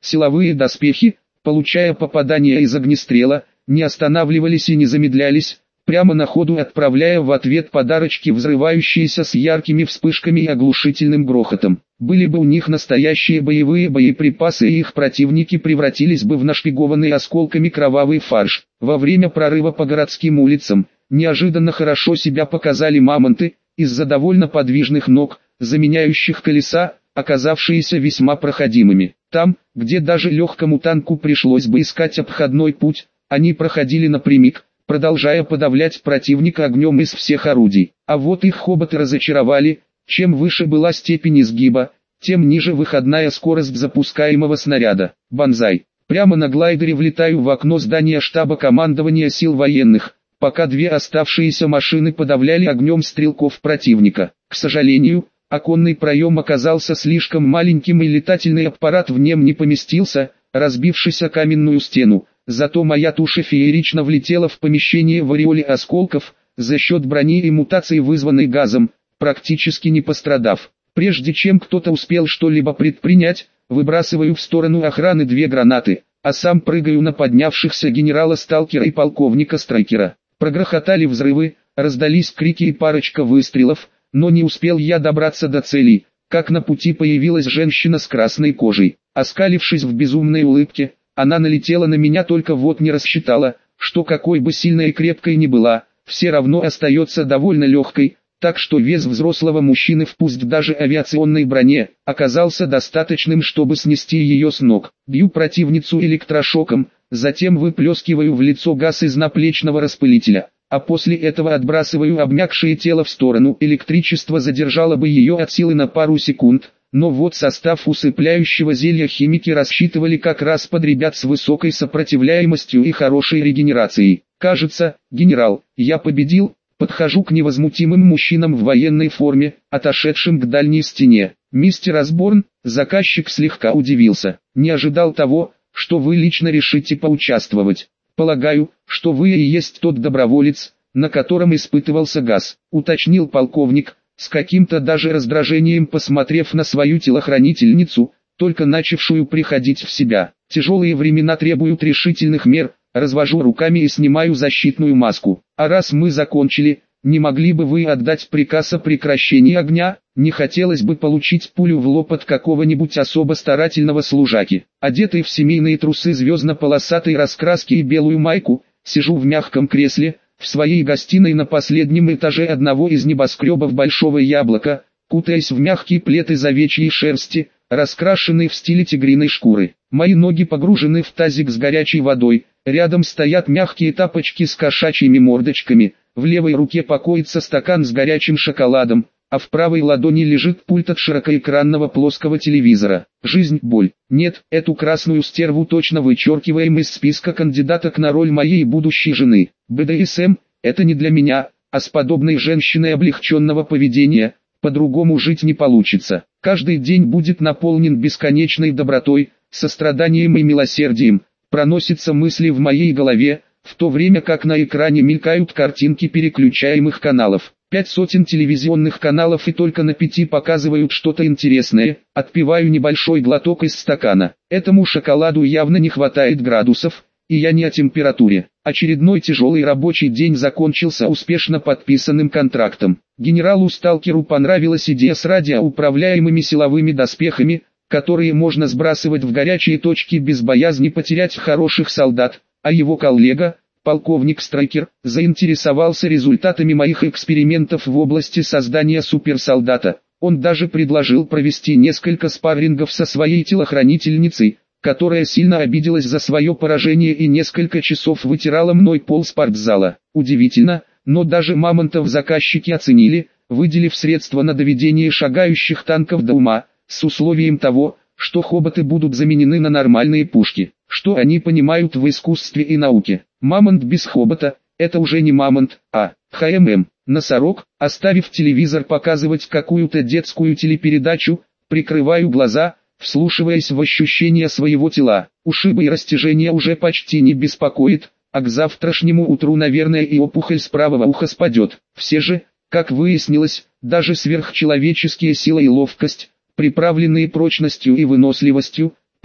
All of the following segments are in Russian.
Силовые доспехи, получая попадания из огнестрела, не останавливались и не замедлялись, прямо на ходу отправляя в ответ подарочки, взрывающиеся с яркими вспышками и оглушительным грохотом. Были бы у них настоящие боевые боеприпасы, и их противники превратились бы в нашпигованный осколками кровавый фарш. Во время прорыва по городским улицам неожиданно хорошо себя показали мамонты, из-за довольно подвижных ног, заменяющих колеса, оказавшиеся весьма проходимыми. Там, где даже легкому танку пришлось бы искать обходной путь, они проходили напрямик, продолжая подавлять противника огнем из всех орудий. А вот их хоботы разочаровали. Чем выше была степень изгиба, тем ниже выходная скорость запускаемого снаряда. Банзай. Прямо на глайдере влетаю в окно здания штаба командования сил военных, пока две оставшиеся машины подавляли огнем стрелков противника. К сожалению, оконный проем оказался слишком маленьким, и летательный аппарат в нем не поместился, разбившись о каменную стену. Зато моя туша феерично влетела в помещение в ореоле осколков, за счет брони и мутации, вызванной газом, практически не пострадав. Прежде чем кто-то успел что-либо предпринять, выбрасываю в сторону охраны две гранаты, а сам прыгаю на поднявшихся генерала Сталкера и полковника Страйкера. Прогрохотали взрывы, раздались крики и парочка выстрелов, но не успел я добраться до цели, как на пути появилась женщина с красной кожей. Оскалившись в безумной улыбке, она налетела на меня, только вот не рассчитала, что какой бы сильной и крепкой ни была, все равно остается довольно легкой, так что вес взрослого мужчины в пусть даже авиационной броне оказался достаточным, чтобы снести ее с ног. Бью противницу электрошоком, затем выплескиваю в лицо газ из наплечного распылителя, а после этого отбрасываю обмякшее тело в сторону. Электричество задержало бы ее от силы на пару секунд, но вот состав усыпляющего зелья химики рассчитывали как раз под ребят с высокой сопротивляемостью и хорошей регенерацией. Кажется, генерал, я победил. Подхожу к невозмутимым мужчинам в военной форме, отошедшим к дальней стене. Мистер Осборн, заказчик слегка удивился. Не ожидал того, что вы лично решите поучаствовать. Полагаю, что вы и есть тот доброволец, на котором испытывался газ, уточнил полковник, с каким-то даже раздражением посмотрев на свою телохранительницу, только начавшую приходить в себя. Тяжелые времена требуют решительных мер. Развожу руками и снимаю защитную маску. А раз мы закончили, не могли бы вы отдать приказ о прекращении огня? Не хотелось бы получить пулю в лоб от какого-нибудь особо старательного служаки. Одетый в семейные трусы звездно-полосатой раскраски и белую майку, сижу в мягком кресле, в своей гостиной на последнем этаже одного из небоскребов Большого Яблока, кутаясь в мягкий плед из овечьей шерсти, раскрашенный в стиле тигриной шкуры. Мои ноги погружены в тазик с горячей водой, рядом стоят мягкие тапочки с кошачьими мордочками, в левой руке покоится стакан с горячим шоколадом, а в правой ладони лежит пульт от широкоэкранного плоского телевизора. Жизнь – боль. Нет, эту красную стерву точно вычеркиваем из списка кандидаток на роль моей будущей жены. БДСМ – это не для меня, а с подобной женщиной облегченного поведения по-другому жить не получится. Каждый день будет наполнен бесконечной добротой, состраданием и милосердием. Проносятся мысли в моей голове, в то время как на экране мелькают картинки переключаемых каналов. 500 телевизионных каналов, и только на 5 показывают что-то интересное. Отпиваю небольшой глоток из стакана. Этому шоколаду явно не хватает градусов, и я не о температуре. Очередной тяжелый рабочий день закончился успешно подписанным контрактом. Генералу Сталкеру понравилась идея с радиоуправляемыми силовыми доспехами, которые можно сбрасывать в горячие точки без боязни потерять хороших солдат, а его коллега, полковник Страйкер, заинтересовался результатами моих экспериментов в области создания суперсолдата. Он даже предложил провести несколько спаррингов со своей телохранительницей, которая сильно обиделась за свое поражение и несколько часов вытирала мной пол спортзала. Удивительно, но даже мамонтов заказчики оценили, выделив средства на доведение шагающих танков до ума, с условием того, что хоботы будут заменены на нормальные пушки. Что они понимают в искусстве и науке? Мамонт без хобота – это уже не мамонт, а ХММ. Носорог, оставив телевизор показывать какую-то детскую телепередачу, прикрываю глаза, вслушиваясь в ощущения своего тела. Ушибы и растяжения уже почти не беспокоит, а к завтрашнему утру, наверное, и опухоль с правого уха спадет. Все же, как выяснилось, даже сверхчеловеческие сила и ловкость, приправленные прочностью и выносливостью,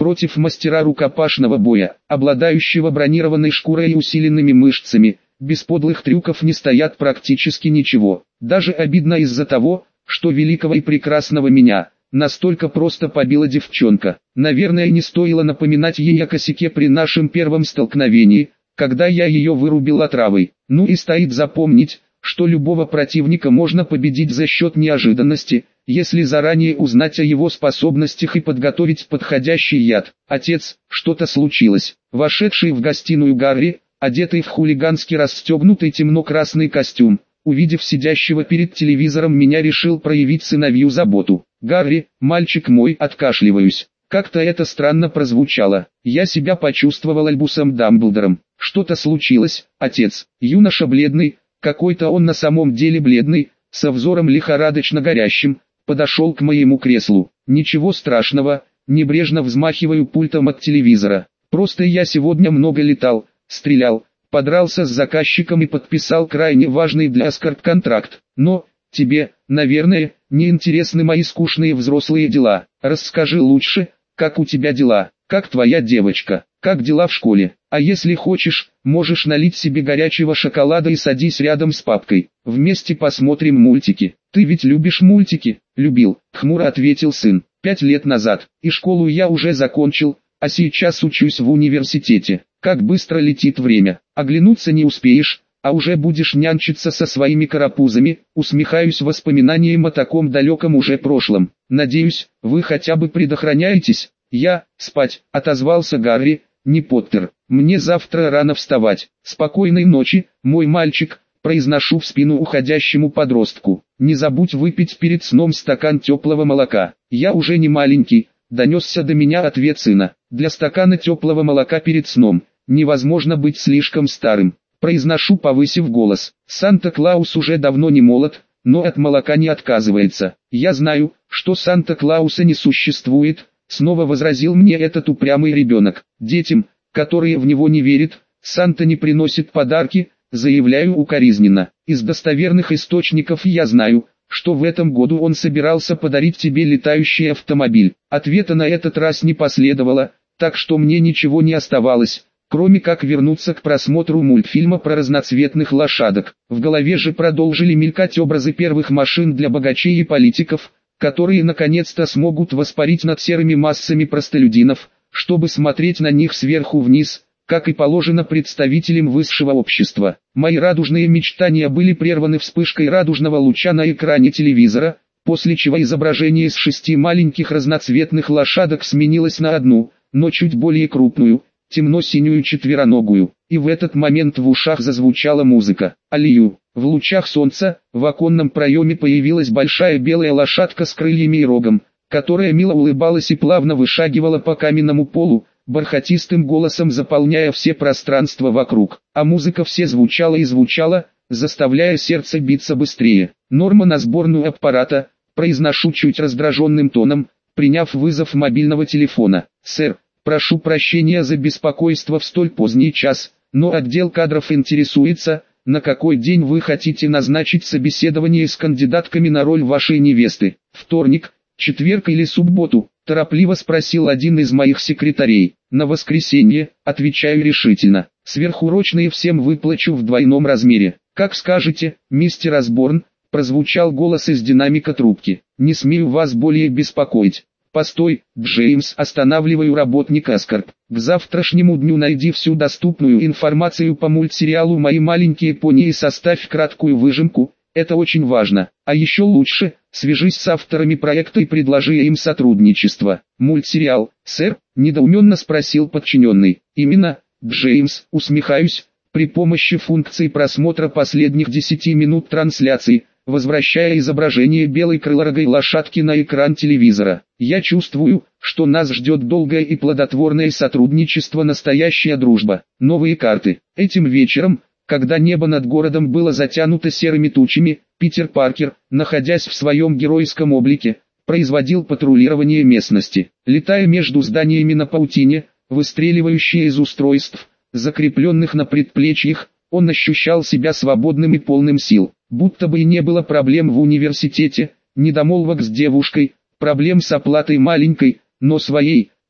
Против мастера рукопашного боя, обладающего бронированной шкурой и усиленными мышцами, без подлых трюков не стоят практически ничего. Даже обидно из-за того, что великого и прекрасного меня настолько просто побила девчонка. Наверное, не стоило напоминать ей о косяке при нашем первом столкновении, когда я ее вырубил отравой. Ну и стоит запомнить, что любого противника можно победить за счет неожиданности, если заранее узнать о его способностях и подготовить подходящий яд. Отец, что-то случилось. Вошедший в гостиную Гарри, одетый в хулигански расстегнутый темно-красный костюм, увидев сидящего перед телевизором меня, решил проявить сыновью заботу. «Гарри, мальчик мой», откашливаюсь. Как-то это странно прозвучало. Я себя почувствовал Альбусом Дамблдором. «Что-то случилось, отец?» Юноша бледный, какой-то он на самом деле бледный, со взором лихорадочно горящим, подошел к моему креслу. «Ничего страшного», небрежно взмахиваю пультом от телевизора. «Просто я сегодня много летал, стрелял, подрался с заказчиком и подписал крайне важный для Аскард контракт. Но, тебе, наверное, не интересны мои скучные взрослые дела. Расскажи лучше, как у тебя дела, как твоя девочка, как дела в школе. А если хочешь, можешь налить себе горячего шоколада и садись рядом с папкой. Вместе посмотрим мультики. Ты ведь любишь мультики?» «Любил», хмуро ответил сын. 5 лет назад. И школу я уже закончил, а сейчас учусь в университете. Как быстро летит время. Оглянуться не успеешь, а уже будешь нянчиться со своими карапузами. Усмехаюсь воспоминанием о таком далеком уже прошлом. «Надеюсь, вы хотя бы предохраняетесь?» «Я, спать», отозвался Гарри, «не Поттер. Мне завтра рано вставать. Спокойной ночи, мой мальчик», произношу в спину уходящему подростку. «Не забудь выпить перед сном стакан теплого молока». «Я уже не маленький», донесся до меня ответ сына. «Для стакана теплого молока перед сном невозможно быть слишком старым», произношу, повысив голос. «Санта-Клаус уже давно не молод, но от молока не отказывается». «Я знаю, что Санта-Клауса не существует», снова возразил мне этот упрямый ребенок. «Детям, которые в него не верят, Санта не приносит подарки», заявляю укоризненно. «Из достоверных источников я знаю, что в этом году он собирался подарить тебе летающий автомобиль». Ответа на этот раз не последовало, так что мне ничего не оставалось, кроме как вернуться к просмотру мультфильма про разноцветных лошадок. В голове же продолжили мелькать образы первых машин для богачей и политиков, которые наконец-то смогут воспарить над серыми массами простолюдинов, чтобы смотреть на них сверху вниз, как и положено представителям высшего общества. Мои радужные мечтания были прерваны вспышкой радужного луча на экране телевизора, после чего изображение из 6 маленьких разноцветных лошадок сменилось на одну, но чуть более крупную, темно-синюю четвероногую. И в этот момент в ушах зазвучала музыка. Алию. В лучах солнца, в оконном проеме появилась большая белая лошадка с крыльями и рогом, которая мило улыбалась и плавно вышагивала по каменному полу, бархатистым голосом заполняя все пространства вокруг. А музыка все звучала и звучала, заставляя сердце биться быстрее. «Норма на сборную аппарата», произношу чуть раздраженным тоном, приняв вызов мобильного телефона. «Сэр, прошу прощения за беспокойство в столь поздний час, но отдел кадров интересуется, на какой день вы хотите назначить собеседование с кандидатками на роль вашей невесты? Вторник, четверг или субботу?» торопливо спросил один из моих секретарей. «На воскресенье», отвечаю решительно. «Сверхурочные всем выплачу в двойном размере». «Как скажете, мистер Осборн», прозвучал голос из динамика трубки. «Не смею вас более беспокоить». «Постой, Джеймс», останавливаю работника Аскард. «К завтрашнему дню найди всю доступную информацию по мультсериалу «Мои маленькие пони» и составь краткую выжимку, это очень важно. А еще лучше, свяжись с авторами проекта и предложи им сотрудничество». «Мультсериал, сэр?» – недоуменно спросил подчиненный. «Именно, Джеймс», усмехаюсь, при помощи функции просмотра последних 10 минут трансляции, возвращая изображение белой крылорогой лошадки на экран телевизора. «Я чувствую, что нас ждет долгое и плодотворное сотрудничество, настоящая дружба». Новые карты. Этим вечером, когда небо над городом было затянуто серыми тучами, Питер Паркер, находясь в своем геройском облике, производил патрулирование местности. Летая между зданиями на паутине, выстреливающие из устройств, закрепленных на предплечьях, он ощущал себя свободным и полным сил. Будто бы и не было проблем в университете, недомолвок с девушкой, проблем с оплатой маленькой, но своей,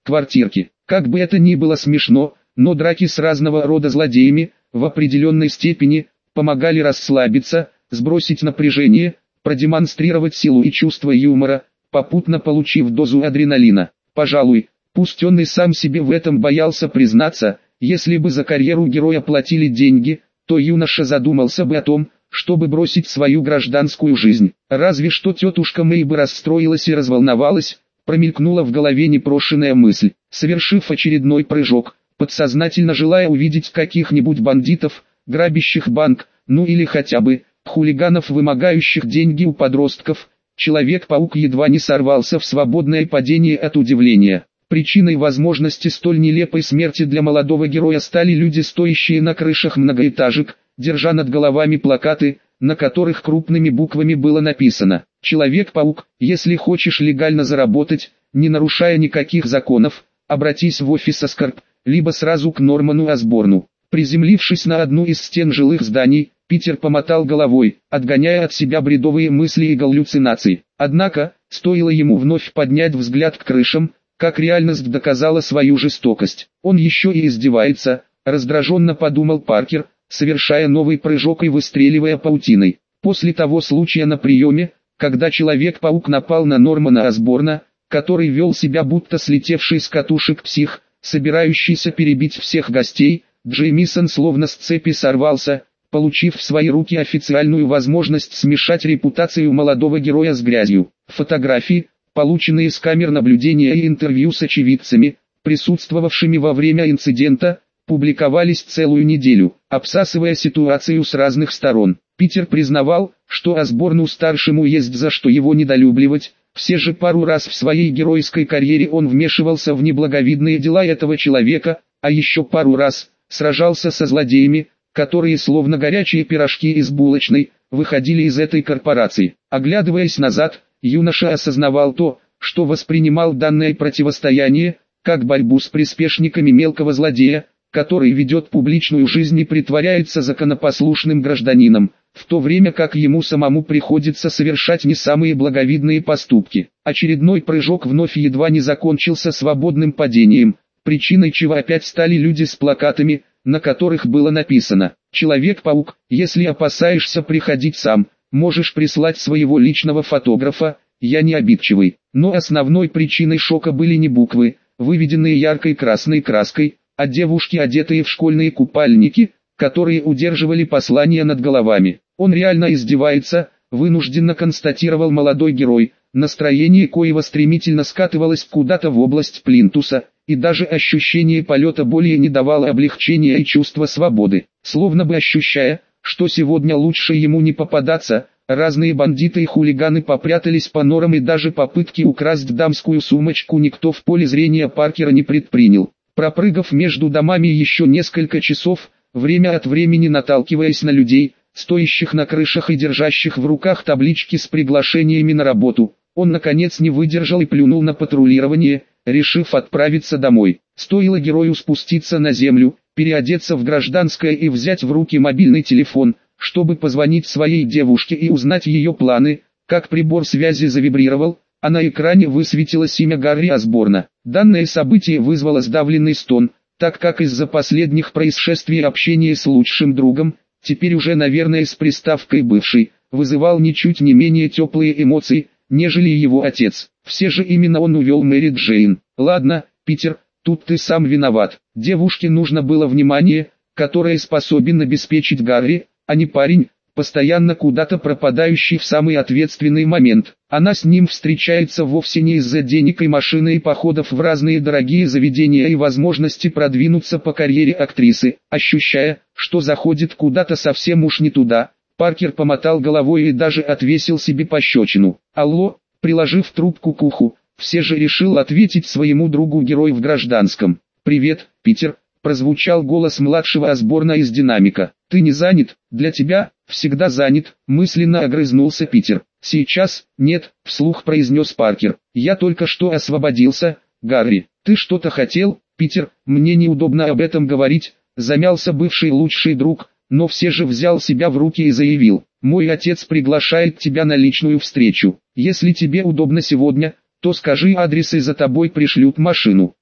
квартирки. Как бы это ни было смешно, но драки с разного рода злодеями, в определенной степени, помогали расслабиться, сбросить напряжение, продемонстрировать силу и чувство юмора, попутно получив дозу адреналина. Пожалуй, пусть он и сам себе в этом боялся признаться, если бы за карьеру героя платили деньги, то юноша задумался бы о том, чтобы бросить свою гражданскую жизнь. Разве что тетушка Мэй бы расстроилась и разволновалась, промелькнула в голове непрошенная мысль. Совершив очередной прыжок, подсознательно желая увидеть каких-нибудь бандитов, грабящих банк, ну или хотя бы хулиганов, вымогающих деньги у подростков, Человек-паук едва не сорвался в свободное падение от удивления. Причиной возможности столь нелепой смерти для молодого героя стали люди, стоящие на крышах многоэтажек, держа над головами плакаты, на которых крупными буквами было написано: «Человек-паук, если хочешь легально заработать, не нарушая никаких законов, обратись в офис Аскорб, либо сразу к Норману Осборну». Приземлившись на одну из стен жилых зданий, Питер помотал головой, отгоняя от себя бредовые мысли и галлюцинации. Однако, стоило ему вновь поднять взгляд к крышам, как реальность доказала свою жестокость. Он еще и издевается, раздраженно подумал Паркер, совершая новый прыжок и выстреливая паутиной. После того случая на приеме, когда Человек-паук напал на Нормана Осборна, который вел себя будто слетевший с катушек псих, собирающийся перебить всех гостей, Джеймисон словно с цепи сорвался, получив в свои руки официальную возможность смешать репутацию молодого героя с грязью. Фотографии, полученные с камер наблюдения и интервью с очевидцами, присутствовавшими во время инцидента, публиковались целую неделю, обсасывая ситуацию с разных сторон. Питер признавал, что Осборну-старшему есть за что его недолюбливать, все же пару раз в своей геройской карьере он вмешивался в неблаговидные дела этого человека, а еще пару раз сражался со злодеями, которые словно горячие пирожки из булочной, выходили из этой корпорации. Оглядываясь назад, юноша осознавал то, что воспринимал данное противостояние, как борьбу с приспешниками мелкого злодея, который ведет публичную жизнь и притворяется законопослушным гражданином, в то время как ему самому приходится совершать не самые благовидные поступки. Очередной прыжок вновь едва не закончился свободным падением, причиной чего опять стали люди с плакатами, на которых было написано: «Человек-паук, если опасаешься приходить сам, можешь прислать своего личного фотографа, я не обидчивый». Но основной причиной шока были не буквы, выведенные яркой красной краской, а девушки, одетые в школьные купальники, которые удерживали послание над головами. «Он реально издевается», вынужденно констатировал молодой герой, настроение коего стремительно скатывалось куда-то в область плинтуса, и даже ощущение полета более не давало облегчения и чувства свободы. Словно бы ощущая, что сегодня лучше ему не попадаться, разные бандиты и хулиганы попрятались по норам, и даже попытки украсть дамскую сумочку никто в поле зрения Паркера не предпринял. Пропрыгав между домами еще несколько часов, время от времени наталкиваясь на людей, стоящих на крышах и держащих в руках таблички с приглашениями на работу, он наконец не выдержал и плюнул на патрулирование, решив отправиться домой. Стоило герою спуститься на землю, переодеться в гражданское и взять в руки мобильный телефон, чтобы позвонить своей девушке и узнать ее планы, как прибор связи завибрировал, а на экране высветилось имя Гарри Осборна. Данное событие вызвало сдавленный стон, так как из-за последних происшествий общение с лучшим другом, теперь уже наверное с приставкой «бывший», вызывал ничуть не менее теплые эмоции, нежели его отец. Все же именно он увел Мэри Джейн. «Ладно, Питер, тут ты сам виноват. Девушке нужно было внимание, которое способен обеспечить Гарри, а не парень, постоянно куда-то пропадающий в самый ответственный момент. Она с ним встречается вовсе не из-за денег и машины и походов в разные дорогие заведения и возможности продвинуться по карьере актрисы». Ощущая, что заходит куда-то совсем уж не туда, Паркер помотал головой и даже отвесил себе пощечину. «Алло», приложив трубку к уху, все же решил ответить своему другу-герой в гражданском. «Привет, Питер», прозвучал голос младшего Осборна из динамика. «Ты не занят? Для тебя всегда занят», мысленно огрызнулся Питер. «Сейчас, нет», вслух произнес Паркер. «Я только что освободился, Гарри. Ты что-то хотел, Питер?» «Мне неудобно об этом говорить», замялся бывший лучший друг, но все же взял себя в руки и заявил: «Мой отец приглашает тебя на личную встречу. Если тебе удобно сегодня, то скажи адрес и за тобой пришлют машину».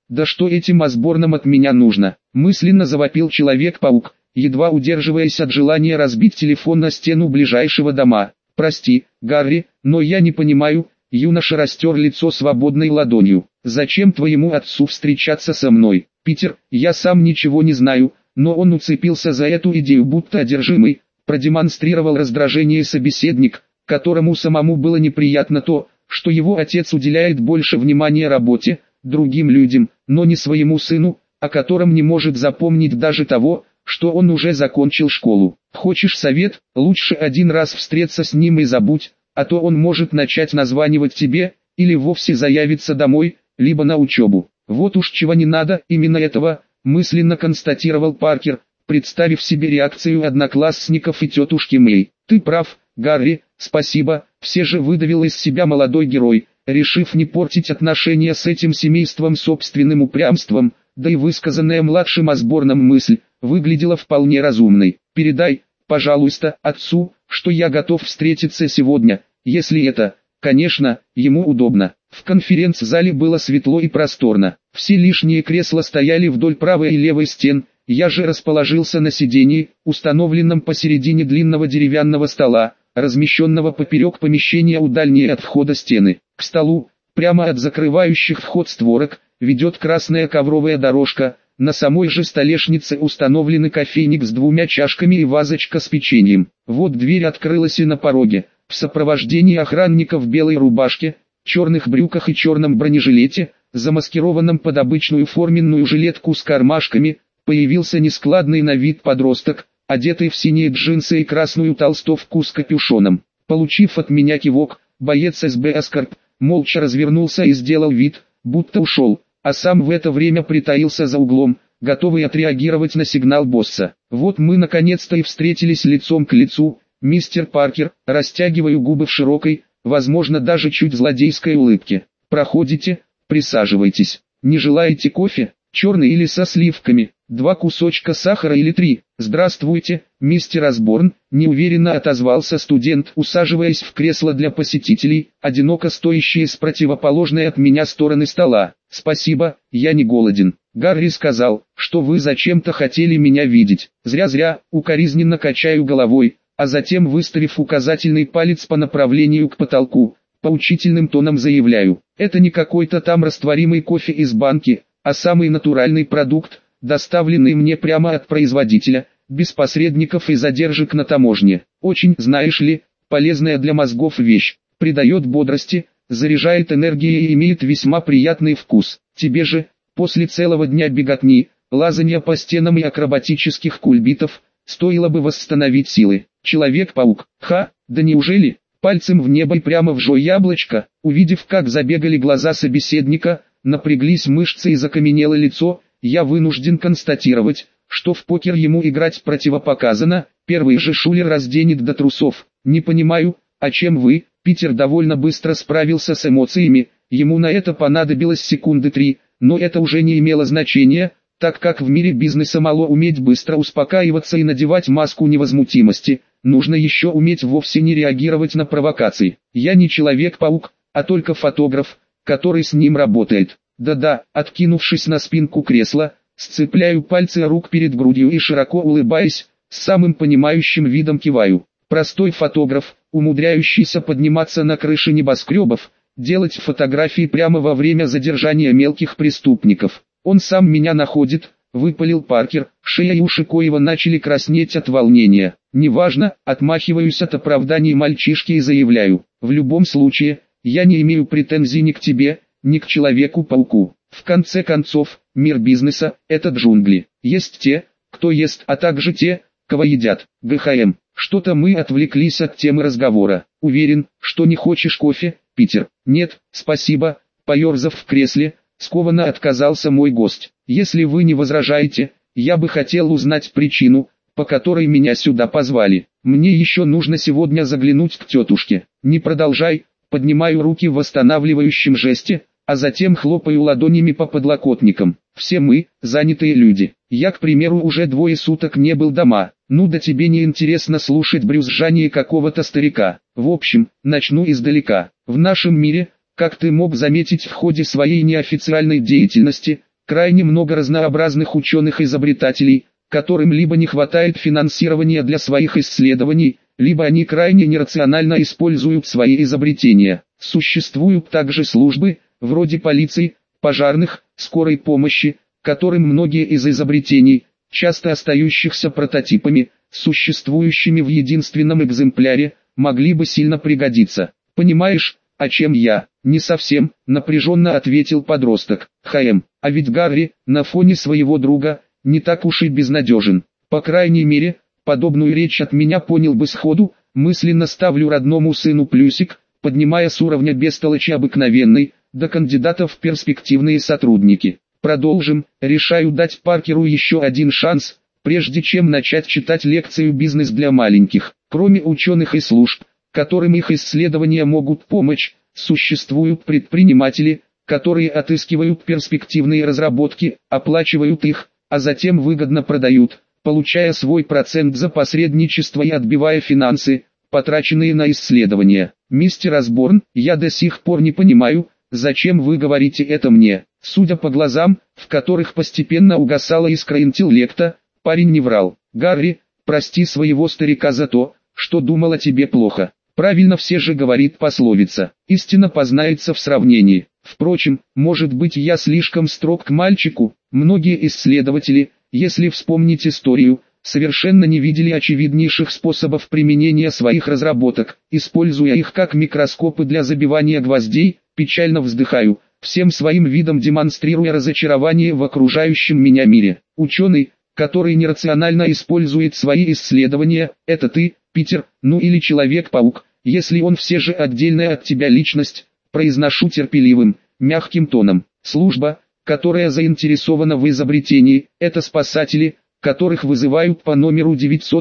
Да что этим Осборнам от меня нужно? Мысленно завопил Человек-паук, едва удерживаясь от желания разбить телефон на стену ближайшего дома. Прости, Гарри, но я не понимаю. Юноша растер лицо свободной ладонью. Зачем твоему отцу встречаться со мной? Питер, я сам ничего не знаю, но он уцепился за эту идею будто одержимый. Продемонстрировал раздражение собеседник, которому самому было неприятно то, что его отец уделяет больше внимания работе, другим людям, но не своему сыну, о котором не может запомнить даже того, что он уже закончил школу. Хочешь совет? Лучше один раз встреться с ним и забудь, а то он может начать названивать тебе, или вовсе заявиться домой, либо на учебу. Вот уж чего не надо, именно этого, мысленно констатировал Паркер, представив себе реакцию одноклассников и тетушки Мэй. Ты прав, Гарри, спасибо, все же выдавил из себя молодой герой, решив не портить отношения с этим семейством собственным упрямством, да и высказанная младшим Осборном мысль, выглядела вполне разумной. Передай, пожалуйста, отцу, что я готов встретиться сегодня, если это, конечно, ему удобно. В конференц-зале было светло и просторно. Все лишние кресла стояли вдоль правой и левой стен, я же расположился на сидении, установленном посередине длинного деревянного стола, размещенного поперек помещения у дальней от входа стены. К столу, прямо от закрывающих вход створок, ведет красная ковровая дорожка, на самой же столешнице установлены кофейник с 2 чашками и вазочка с печеньем. Вот дверь открылась и на пороге, в сопровождении охранника в белой рубашке, черных брюках и черном бронежилете, замаскированном под обычную форменную жилетку с кармашками, появился нескладный на вид подросток, одетый в синие джинсы и красную толстовку с капюшоном. Получив от меня кивок, боец СБ Аскарп молча развернулся и сделал вид, будто ушел, а сам в это время притаился за углом, готовый отреагировать на сигнал босса. Вот мы наконец-то и встретились лицом к лицу, мистер Паркер, растягиваю губы в широкой, возможно даже чуть злодейской улыбке. Проходите, присаживайтесь. Не желаете кофе, черный или со сливками? 2 кусочка сахара или 3? Здравствуйте, мистер Осборн, неуверенно отозвался студент, усаживаясь в кресло для посетителей, одиноко стоящее с противоположной от меня стороны стола. Спасибо, я не голоден. Гарри сказал, что вы зачем-то хотели меня видеть. Зря, укоризненно качаю головой, а затем, выставив указательный палец по направлению к потолку, поучительным тоном заявляю, это не какой-то там растворимый кофе из банки, а самый натуральный продукт, доставленный мне прямо от производителя, без посредников и задержек на таможне. Очень, знаешь ли, полезная для мозгов вещь, придает бодрости, заряжает энергией и имеет весьма приятный вкус. Тебе же, после целого дня беготни, лазанья по стенам и акробатических кульбитов, стоило бы восстановить силы. Человек-паук, да неужели? Пальцем в небо и прямо в яблочко, увидев как забегали глаза собеседника, напряглись мышцы и закаменело лицо, я вынужден констатировать, что в покер ему играть противопоказано, первый же шулер разденет до трусов. Не понимаю, о чем вы? Питер довольно быстро справился с эмоциями, ему на это понадобилось секунды 3, но это уже не имело значения, так как в мире бизнеса мало уметь быстро успокаиваться и надевать маску невозмутимости, нужно еще уметь вовсе не реагировать на провокации. Я не Человек-паук, а только фотограф, который с ним работает. Да-да, откинувшись на спинку кресла, сцепляю пальцы рук перед грудью и широко улыбаясь, с самым понимающим видом киваю. Простой фотограф, умудряющийся подниматься на крыши небоскребов, делать фотографии прямо во время задержания мелких преступников. Он сам меня находит, выпалил Паркер, шея и уши коего начали краснеть от волнения. Неважно, отмахиваюсь от оправданий мальчишки и заявляю, в любом случае, я не имею претензий ни к тебе, ни к Человеку-пауку. В конце концов, мир бизнеса – это джунгли. Есть те, кто ест, а также те, кого едят. ГХМ. Что-то мы отвлеклись от темы разговора. Уверен, что не хочешь кофе, Питер? Нет, спасибо. Поерзав в кресле, скованно отказался мой гость. Если вы не возражаете, я бы хотел узнать причину, по которой меня сюда позвали. Мне еще нужно сегодня заглянуть к тетушке. Не продолжай. Поднимаю руки в восстанавливающем жесте, а затем хлопаю ладонями по подлокотникам. Все мы, занятые люди. Я, к примеру, уже 2 суток не был дома. Ну да тебе не интересно слушать брюзжание какого-то старика. В общем, начну издалека. В нашем мире, как ты мог заметить в ходе своей неофициальной деятельности, Крайне много разнообразных ученых-изобретателей, которым либо не хватает финансирования для своих исследований, либо они крайне нерационально используют свои изобретения. Существуют также службы, вроде полиции, пожарных, скорой помощи, которым многие из изобретений, часто остающихся прототипами, существующими в единственном экземпляре, могли бы сильно пригодиться. Понимаешь, о чем я? Не совсем, напряженно ответил подросток. А ведь Гарри, на фоне своего друга, не так уж и безнадежен. По крайней мере, подобную речь от меня понял бы сходу, мысленно ставлю родному сыну плюсик, поднимая с уровня бестолочи обыкновенный, до кандидата в перспективные сотрудники. Продолжим, решаю дать Паркеру еще один шанс, прежде чем начать читать лекцию «Бизнес для маленьких». Кроме ученых и служб, которым их исследования могут помочь, существуют предприниматели, которые отыскивают перспективные разработки, оплачивают их, а затем выгодно продают, получая свой процент за посредничество и отбивая финансы, потраченные на исследования. Мистер Осборн, я до сих пор не понимаю, зачем вы говорите это мне. Судя по глазам, в которых постепенно угасала искра интеллекта, парень не врал. Гарри, прости своего старика за то, что думал о тебе плохо. Правильно все же говорит пословица, истина познается в сравнении. Впрочем, может быть я слишком строг к мальчику, многие исследователи, если вспомнить историю, совершенно не видели очевиднейших способов применения своих разработок, используя их как микроскопы для забивания гвоздей, печально вздыхаю, всем своим видом демонстрируя разочарование в окружающем меня мире. Ученый, который нерационально использует свои исследования, это ты, Питер, ну или Человек-паук, если он все же отдельная от тебя личность, произношу терпеливым, мягким тоном. Служба, которая заинтересована в изобретении, это спасатели, которых вызывают по номеру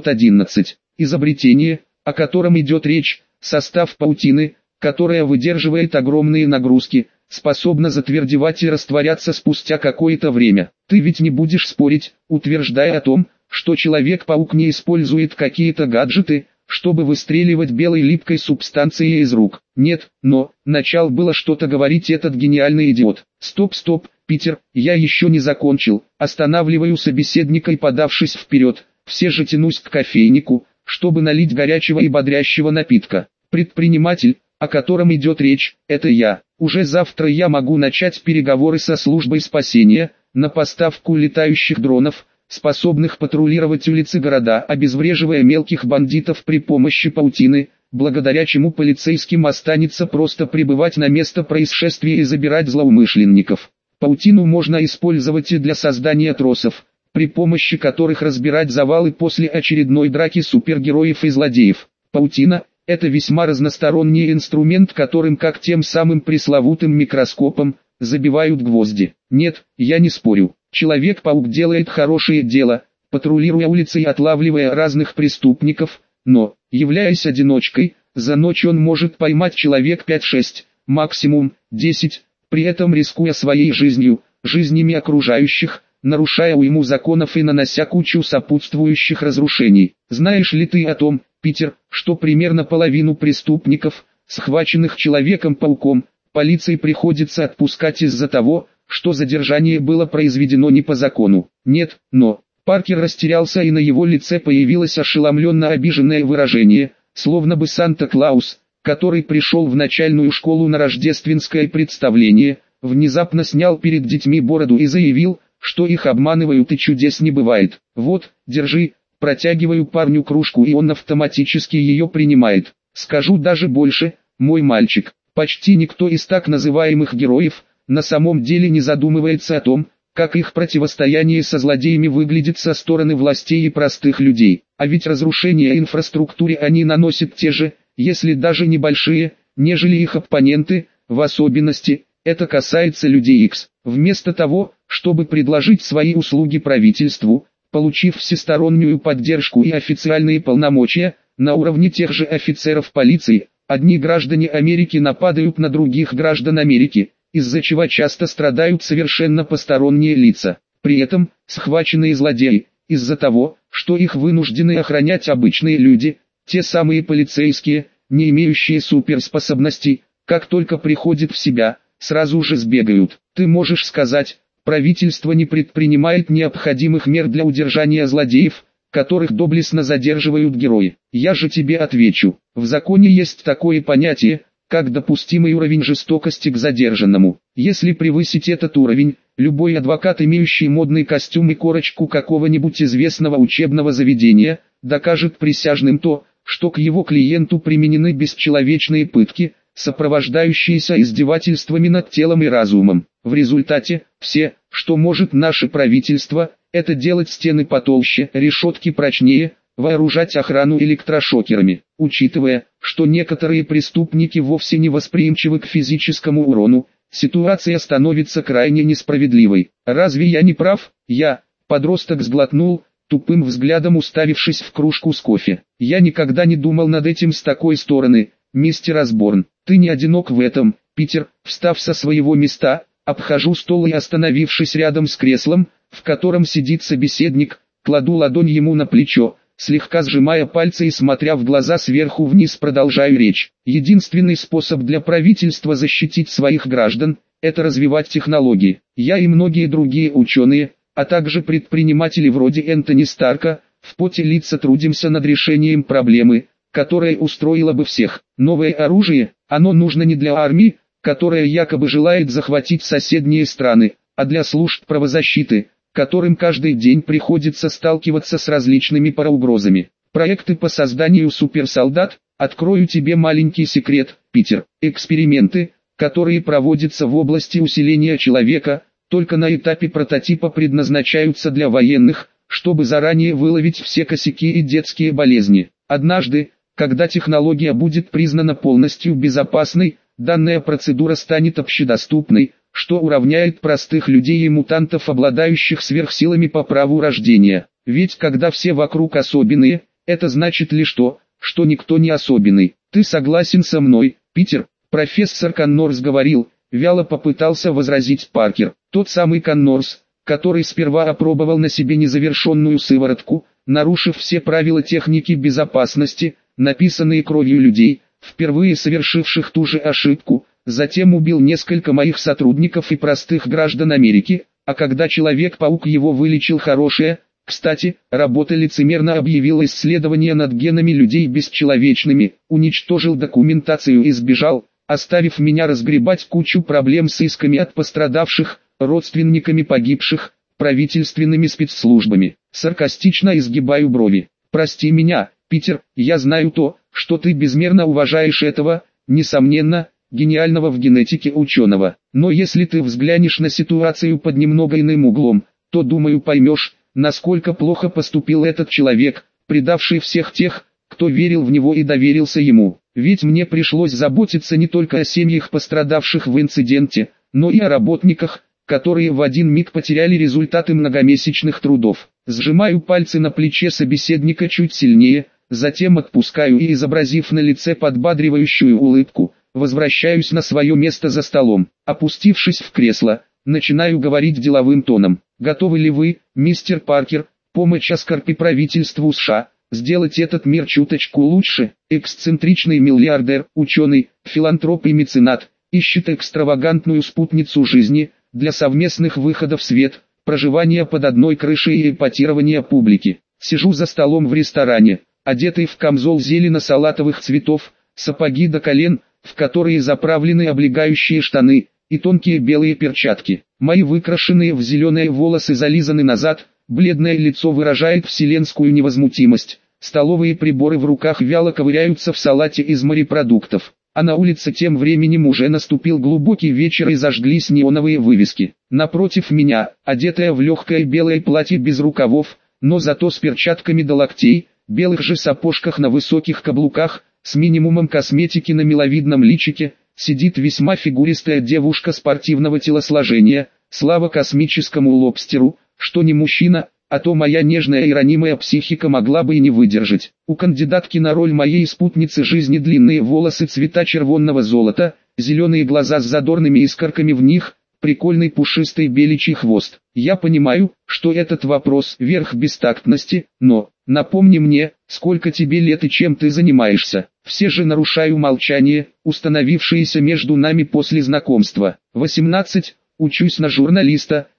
911. Изобретение, о котором идет речь, состав паутины, которая выдерживает огромные нагрузки, способна затвердевать и растворяться спустя какое-то время. Ты ведь не будешь спорить, утверждая о том, что Человек-паук не использует какие-то гаджеты, чтобы выстреливать белой липкой субстанцией из рук. Нет, но, начал было что-то говорить этот гениальный идиот. Стоп, Питер, я еще не закончил. Останавливаю собеседника и подавшись вперед, все же тянусь к кофейнику, чтобы налить горячего и бодрящего напитка. Предприниматель, о котором идет речь, это я. Уже завтра я могу начать переговоры со службой спасения, на поставку летающих дронов, способных патрулировать улицы города, обезвреживая мелких бандитов при помощи паутины, благодаря чему полицейским останется просто прибывать на место происшествия и забирать злоумышленников. Паутину можно использовать и для создания тросов, при помощи которых разбирать завалы после очередной драки супергероев и злодеев. Паутина – это весьма разносторонний инструмент, которым, как тем самым пресловутым микроскопом, забивают гвозди. Нет, я не спорю. Человек-паук делает хорошее дело, патрулируя улицы и отлавливая разных преступников, но, являясь одиночкой, за ночь он может поймать человек 5-6, максимум 10, при этом рискуя своей жизнью, жизнями окружающих, нарушая уйму законов и нанося кучу сопутствующих разрушений. Знаешь ли ты о том, Питер, что примерно половину преступников, схваченных Человеком-пауком, полиции приходится отпускать из-за того, что задержание было произведено не по закону? Нет, но... Паркер растерялся, и на его лице появилось ошеломленно обиженное выражение, словно бы Санта-Клаус, который пришел в начальную школу на рождественское представление, внезапно снял перед детьми бороду и заявил, что их обманывают и чудес не бывает. Вот, держи, протягиваю парню кружку, и он автоматически ее принимает. Скажу даже больше, мой мальчик, почти никто из так называемых героев, на самом деле не задумывается о том, как их противостояние со злодеями выглядит со стороны властей и простых людей. А ведь разрушения инфраструктуре они наносят те же, если даже небольшие, нежели их оппоненты, в особенности, это касается людей X. Вместо того, чтобы предложить свои услуги правительству, получив всестороннюю поддержку и официальные полномочия, на уровне тех же офицеров полиции, одни граждане Америки нападают на других граждан Америки, из-за чего часто страдают совершенно посторонние лица. При этом, схваченные злодеи, из-за того, что их вынуждены охранять обычные люди, те самые полицейские, не имеющие суперспособностей, как только приходят в себя, сразу же сбегают. Ты можешь сказать, правительство не предпринимает необходимых мер для удержания злодеев, которых доблестно задерживают герои. Я же тебе отвечу, в законе есть такое понятие, как допустимый уровень жестокости к задержанному. Если превысить этот уровень, любой адвокат, имеющий модный костюм и корочку какого-нибудь известного учебного заведения, докажет присяжным то, что к его клиенту применены бесчеловечные пытки, сопровождающиеся издевательствами над телом и разумом. В результате, все, что может наше правительство, это делать стены потолще, решетки прочнее, вооружать охрану электрошокерами. Учитывая, что некоторые преступники вовсе не восприимчивы к физическому урону, ситуация становится крайне несправедливой. Разве я не прав? Подросток сглотнул, тупым взглядом уставившись в кружку с кофе. Я никогда не думал над этим с такой стороны, мистер Осборн. Ты не одинок в этом, Питер. Встав со своего места, обхожу стол и, остановившись рядом с креслом, в котором сидит собеседник, кладу ладонь ему на плечо, слегка сжимая пальцы и смотря в глаза сверху вниз, продолжаю речь. Единственный способ для правительства защитить своих граждан – это развивать технологии. Я и многие другие ученые, а также предприниматели вроде Энтони Старка, в поте лица трудимся над решением проблемы, которая устроила бы всех. Новое оружие, оно нужно не для армии, которая якобы желает захватить соседние страны, а для служб правозащиты, которым каждый день приходится сталкиваться с различными параугрозами. Проекты по созданию суперсолдат, открою тебе маленький секрет, Питер. Эксперименты, которые проводятся в области усиления человека, только на этапе прототипа предназначаются для военных, чтобы заранее выловить все косяки и детские болезни. Однажды, когда технология будет признана полностью безопасной, данная процедура станет общедоступной, что уравняет простых людей и мутантов, обладающих сверхсилами по праву рождения. Ведь когда все вокруг особенные, это значит лишь то, что никто не особенный. Ты согласен со мной, Питер? Профессор Коннорс говорил, вяло попытался возразить Паркер. Тот самый Коннорс, который сперва опробовал на себе незавершенную сыворотку, нарушив все правила техники безопасности, написанные кровью людей, впервые совершивших ту же ошибку, затем убил несколько моих сотрудников и простых граждан Америки, а когда Человек-паук его вылечил, хорошая, кстати, работа, лицемерно объявил исследования над генами людей бесчеловечными, уничтожил документацию и сбежал, оставив меня разгребать кучу проблем с исками от пострадавших, родственниками погибших, правительственными спецслужбами. Саркастично изгибаю брови. Прости меня, Питер, я знаю то, что ты безмерно уважаешь этого, несомненно, гениального в генетике ученого. Но если ты взглянешь на ситуацию под немного иным углом, то, думаю, поймешь, насколько плохо поступил этот человек, предавший всех тех, кто верил в него и доверился ему. Ведь мне пришлось заботиться не только о семьях пострадавших в инциденте, но и о работниках, которые в один миг потеряли результаты многомесячных трудов. Сжимаю пальцы на плече собеседника чуть сильнее, затем отпускаю и, изобразив на лице подбадривающую улыбку, возвращаюсь на свое место за столом. Опустившись в кресло, начинаю говорить деловым тоном. Готовы ли вы, мистер Паркер, помочь Аскарпи правительству США, сделать этот мир чуточку лучше? Эксцентричный миллиардер, ученый, филантроп и меценат, ищет экстравагантную спутницу жизни, для совместных выходов в свет, проживания под одной крышей и эпатирования публики. Сижу за столом в ресторане, одетый в камзол зелено-салатовых цветов, сапоги до колен, в которые заправлены облегающие штаны, и тонкие белые перчатки. Мои выкрашенные в зеленые волосы зализаны назад, бледное лицо выражает вселенскую невозмутимость. Столовые приборы в руках вяло ковыряются в салате из морепродуктов. А на улице тем временем уже наступил глубокий вечер и зажглись неоновые вывески. Напротив меня, одетая в легкое белое платье без рукавов, но зато с перчатками до локтей, белых же сапожках на высоких каблуках, с минимумом косметики на миловидном личике, сидит весьма фигуристая девушка спортивного телосложения. Слава космическому лобстеру, что не мужчина, а то моя нежная и ранимая психика могла бы и не выдержать. У кандидатки на роль моей спутницы жизни длинные волосы цвета червонного золота, зеленые глаза с задорными искорками в них, прикольный пушистый беличий хвост. Я понимаю, что этот вопрос — верх бестактности, но, напомни мне, сколько тебе лет и чем ты занимаешься. Все же нарушаю молчание, установившееся между нами после знакомства. 18, учусь на журналиста,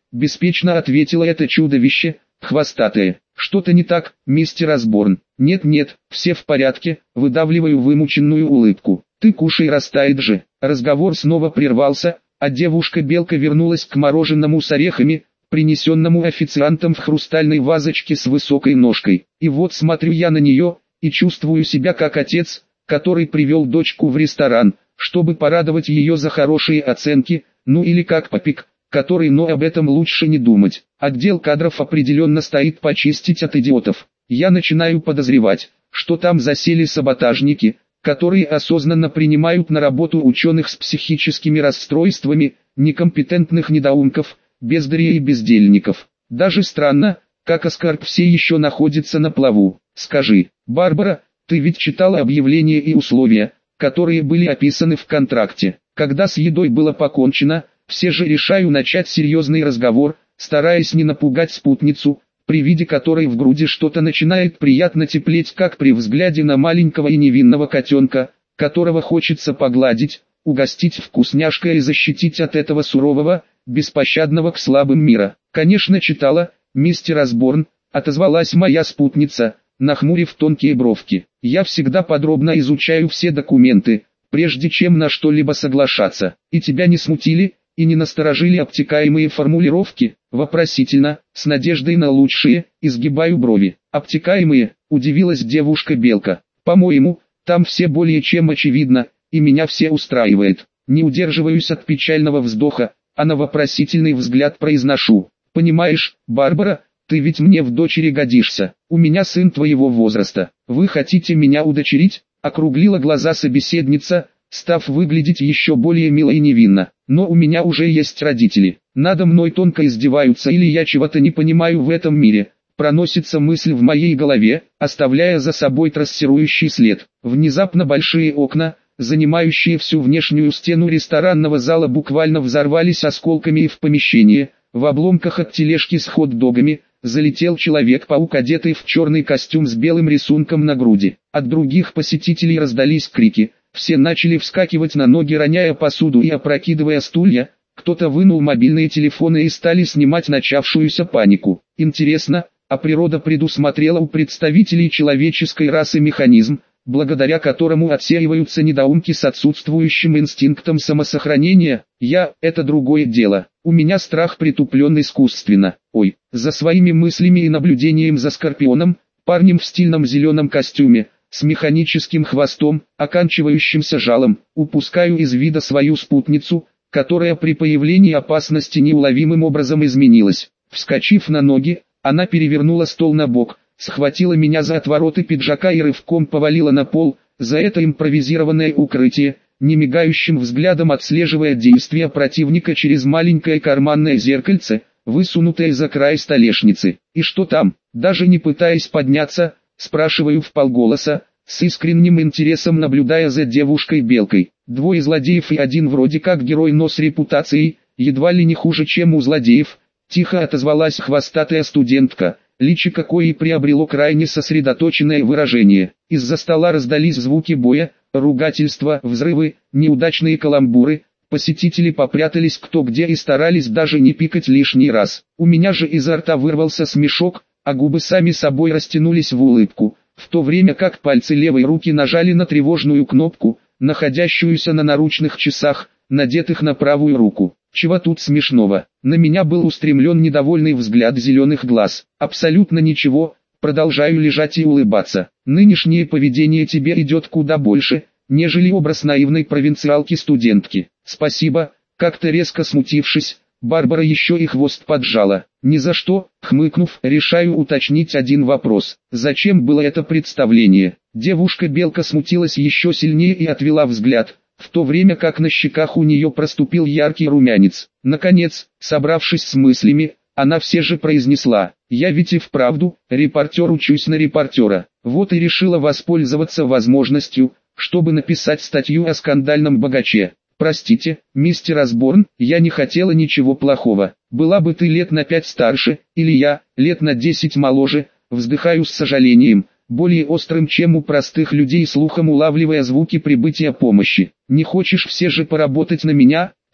беспечно ответила это чудовище, хвостатое. Что-то не так, мистер Осборн? Нет, все в порядке, выдавливаю вымученную улыбку. Ты кушай, растает же. Разговор снова прервался, а девушка-белка вернулась к мороженому с орехами, принесенному официантом в хрустальной вазочке с высокой ножкой. И вот смотрю я на нее, и чувствую себя как отец, который привел дочку в ресторан, чтобы порадовать ее за хорошие оценки, ну или как папик, который, но об этом лучше не думать. Отдел кадров определенно стоит почистить от идиотов. Я начинаю подозревать, что там засели саботажники, которые осознанно принимают на работу ученых с психическими расстройствами, некомпетентных недоумков, бездарей и бездельников. Даже странно, как Оскар все еще находится на плаву. Скажи, Барбара, ты ведь читала объявления и условия, которые были описаны в контракте. Когда с едой было покончено, все же решаю начать серьезный разговор, стараясь не напугать спутницу, при виде которой в груди что-то начинает приятно теплеть, как при взгляде на маленького и невинного котенка, которого хочется погладить, угостить вкусняшкой и защитить от этого сурового, беспощадного к слабым мира. Конечно, читала, мистер Осборн, отозвалась моя спутница, нахмурив тонкие бровки. Я всегда подробно изучаю все документы, прежде чем на что-либо соглашаться. И тебя не смутили, и не насторожили обтекаемые формулировки? Вопросительно, с надеждой на лучшее, изгибаю брови. Обтекаемые, удивилась девушка-белка. По-моему, там все более чем очевидно, и меня все устраивает. Не удерживаюсь от печального вздоха, а на вопросительный взгляд произношу. Понимаешь, Барбара, ты ведь мне в дочери годишься. У меня сын твоего возраста. Вы хотите меня удочерить? Округлила глаза собеседница, став выглядеть еще более мило и невинно. Но у меня уже есть родители. Надо мной тонко издеваются или я чего-то не понимаю в этом мире. Проносится мысль в моей голове, оставляя за собой трассирующий след. Внезапно большие окна, занимающие всю внешнюю стену ресторанного зала, буквально взорвались осколками, и в помещение, в обломках от тележки с хот-догами, залетел Человек-паук, одетый в черный костюм с белым рисунком на груди. От других посетителей раздались крики, все начали вскакивать на ноги, роняя посуду и опрокидывая стулья, кто-то вынул мобильные телефоны и стали снимать начавшуюся панику. Интересно, а природа предусмотрела у представителей человеческой расы механизм, благодаря которому отсеиваются недоумки с отсутствующим инстинктом самосохранения? Это другое дело. У меня страх притуплен искусственно. Ой, за своими мыслями и наблюдением за Скорпионом, парнем в стильном зеленом костюме, с механическим хвостом, оканчивающимся жалом, упускаю из вида свою спутницу, которая при появлении опасности неуловимым образом изменилась. Вскочив на ноги, она перевернула стол на бок, схватила меня за отвороты пиджака и рывком повалила на пол, за это импровизированное укрытие, немигающим взглядом отслеживая действия противника через маленькое карманное зеркальце, высунутое за край столешницы. И что там? Даже не пытаясь подняться, спрашиваю вполголоса, с искренним интересом наблюдая за девушкой-белкой. Двое злодеев и один вроде как герой, но с репутацией, едва ли не хуже, чем у злодеев, тихо отозвалась хвостатая студентка, личико коей приобрело крайне сосредоточенное выражение. Из-за стола раздались звуки боя, ругательства, взрывы, неудачные каламбуры. Посетители попрятались кто где и старались даже не пикать лишний раз. У меня же изо рта вырвался смешок, а губы сами собой растянулись в улыбку, в то время как пальцы левой руки нажали на тревожную кнопку, находящуюся на наручных часах, надетых на правую руку. Чего тут смешного? На меня был устремлен недовольный взгляд зеленых глаз. Абсолютно ничего, продолжаю лежать и улыбаться. Нынешнее поведение тебе идет куда больше, нежели образ наивной провинциалки-студентки. Спасибо. Как-то резко смутившись, Барбара еще и хвост поджала. Ни за что, хмыкнув, решаю уточнить один вопрос. Зачем было это представление? Девушка-белка смутилась еще сильнее и отвела взгляд, в то время как на щеках у нее проступил яркий румянец. Наконец, собравшись с мыслями, она все же произнесла: «Я ведь и вправду, репортер, учусь на репортера. Вот и решила воспользоваться возможностью, чтобы написать статью о скандальном богаче. Простите, мистер Осборн, я не хотела ничего плохого. Была бы ты лет на 5 старше, или я, лет на 10 моложе», вздыхаю с сожалением, более острым, чем у простых людей, слухом улавливая звуки прибытия помощи. «Не хочешь все же поработать на меня? Кем?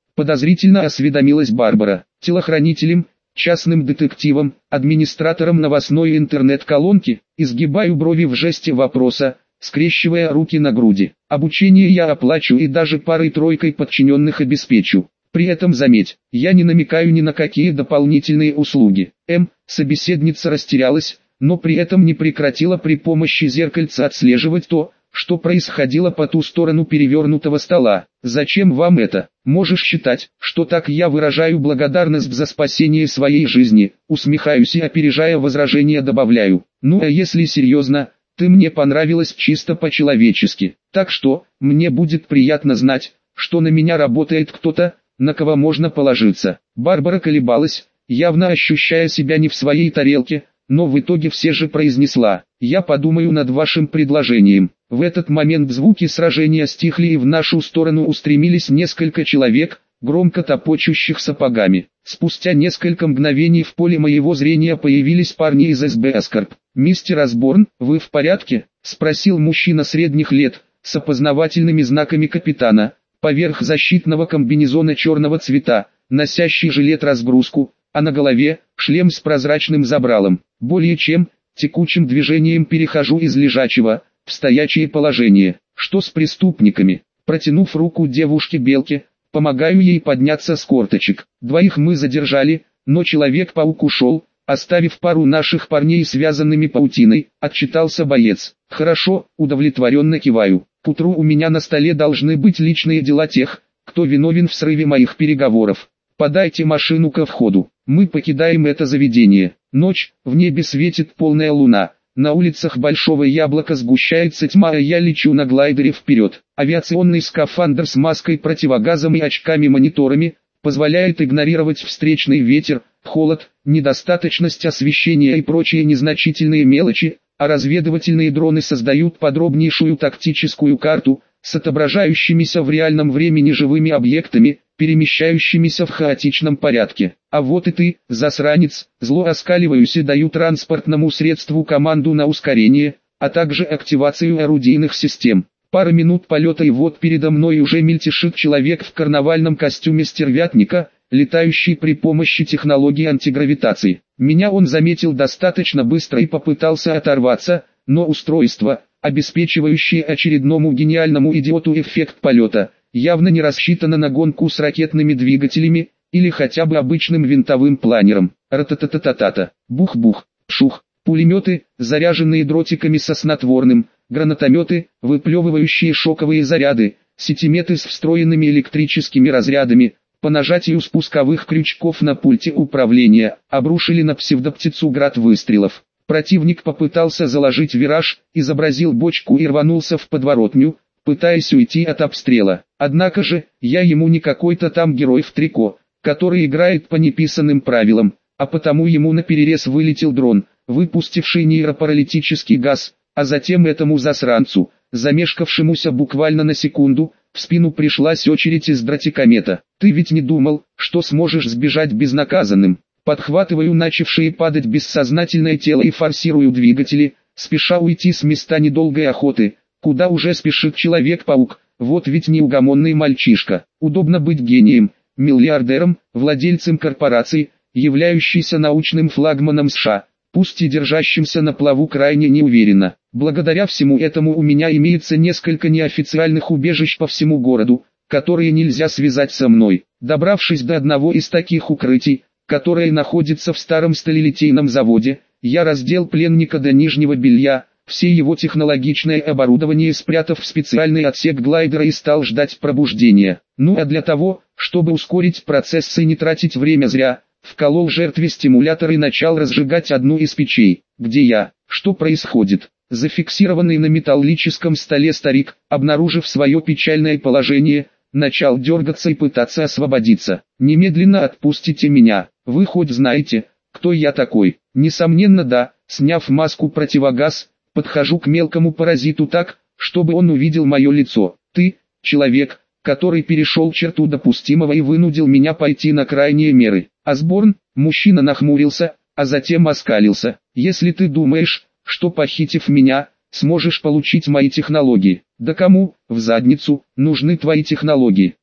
Подозрительно осведомилась Барбара. Телохранителем, частным детективом, администратором новостной интернет-колонки, изгибаю брови в жесте вопроса, скрещивая руки на груди. Обучение я оплачу и даже парой-тройкой подчиненных обеспечу. При этом заметь, я не намекаю ни на какие дополнительные услуги. Собеседница растерялась, но при этом не прекратила при помощи зеркальца отслеживать то, что происходило по ту сторону перевернутого стола. «Зачем вам это? Можешь считать, что так я выражаю благодарность за спасение своей жизни», усмехаюсь и, опережая возражение, добавляю. «Ну а если серьезно, ты мне понравилась чисто по-человечески, так что, мне будет приятно знать, что на меня работает кто-то, на кого можно положиться». Барбара колебалась, явно ощущая себя не в своей тарелке, но в итоге все же произнесла: «Я подумаю над вашим предложением». В этот момент звуки сражения стихли и в нашу сторону устремились несколько человек, громко топочущих сапогами. Спустя несколько мгновений в поле моего зрения появились парни из СБ «Эскорт». «Мистер Осборн, вы в порядке?» – спросил мужчина средних лет, с опознавательными знаками капитана, поверх защитного комбинезона черного цвета, носящий жилет-разгрузку, а на голове – шлем с прозрачным забралом. Более чем, текучим движением перехожу из лежачего в стоячее положение. Что с преступниками? Протянув руку девушке-белке, помогаю ей подняться с корточек. Двоих мы задержали, но Человек-паук ушел, оставив пару наших парней связанными паутиной, отчитался боец. Хорошо, удовлетворенно киваю. К утру у меня на столе должны быть личные дела тех, кто виновен в срыве моих переговоров. Подайте машину ко входу. Мы покидаем это заведение. Ночь, в небе светит полная луна. На улицах Большого Яблока сгущается тьма, а я лечу на глайдере вперед. Авиационный скафандр с маской противогазом и очками-мониторами позволяет игнорировать встречный ветер, холод, недостаточность освещения и прочие незначительные мелочи, а разведывательные дроны создают подробнейшую тактическую карту с отображающимися в реальном времени живыми объектами, перемещающимися в хаотичном порядке. А вот и ты, засранец, зло оскаливаюсь и даю транспортному средству команду на ускорение, а также активацию орудийных систем. Пара минут полета и вот передо мной уже мельтешит человек в карнавальном костюме стервятника, летающий при помощи технологии антигравитации. Меня он заметил достаточно быстро и попытался оторваться, но устройство, обеспечивающее очередному гениальному идиоту эффект полета, явно не рассчитано на гонку с ракетными двигателями, или хотя бы обычным винтовым планером. Рататататата, бух-бух, пшух, пулеметы, заряженные дротиками со снотворным, гранатометы, выплевывающие шоковые заряды, сетиметы с встроенными электрическими разрядами, по нажатию спусковых крючков на пульте управления, обрушили на псевдоптицу град выстрелов. Противник попытался заложить вираж, изобразил бочку и рванулся в подворотню, пытаясь уйти от обстрела. Однако же, я ему не какой-то там герой в трико, который играет по неписанным правилам, а потому ему наперерез вылетел дрон, выпустивший нейропаралитический газ, а затем этому засранцу, замешкавшемуся буквально на секунду, в спину пришлась очередь из дротикомета. «Ты ведь не думал, что сможешь сбежать безнаказанным?» Подхватываю начавшие падать бессознательное тело и форсирую двигатели, спеша уйти с места недолгой охоты, куда уже спешит Человек-паук. Вот ведь неугомонный мальчишка. Удобно быть гением, миллиардером, владельцем корпорации, являющейся научным флагманом США, пусть и держащимся на плаву крайне неуверенно. Благодаря всему этому у меня имеется несколько неофициальных убежищ по всему городу, которые нельзя связать со мной. Добравшись до одного из таких укрытий, которое находится в старом сталелитейном заводе, я раздел пленника до нижнего белья, все его технологичное оборудование спрятав в специальный отсек глайдера и стал ждать пробуждения. Ну а для того, чтобы ускорить процесс и не тратить время зря, вколол жертве стимулятор и начал разжигать одну из печей. «Где я? Что происходит?» Зафиксированный на металлическом столе старик, обнаружив свое печальное положение, начал дергаться и пытаться освободиться. «Немедленно отпустите меня, вы хоть знаете, кто я такой?» «Несомненно да». Сняв маску противогаз, подхожу к мелкому паразиту так, чтобы он увидел мое лицо. «Ты, человек, который перешел черту допустимого и вынудил меня пойти на крайние меры». Осборн, мужчина нахмурился, а затем оскалился. «Если ты думаешь, что похитив меня, сможешь получить мои технологии. Да кому, в задницу, нужны твои технологии?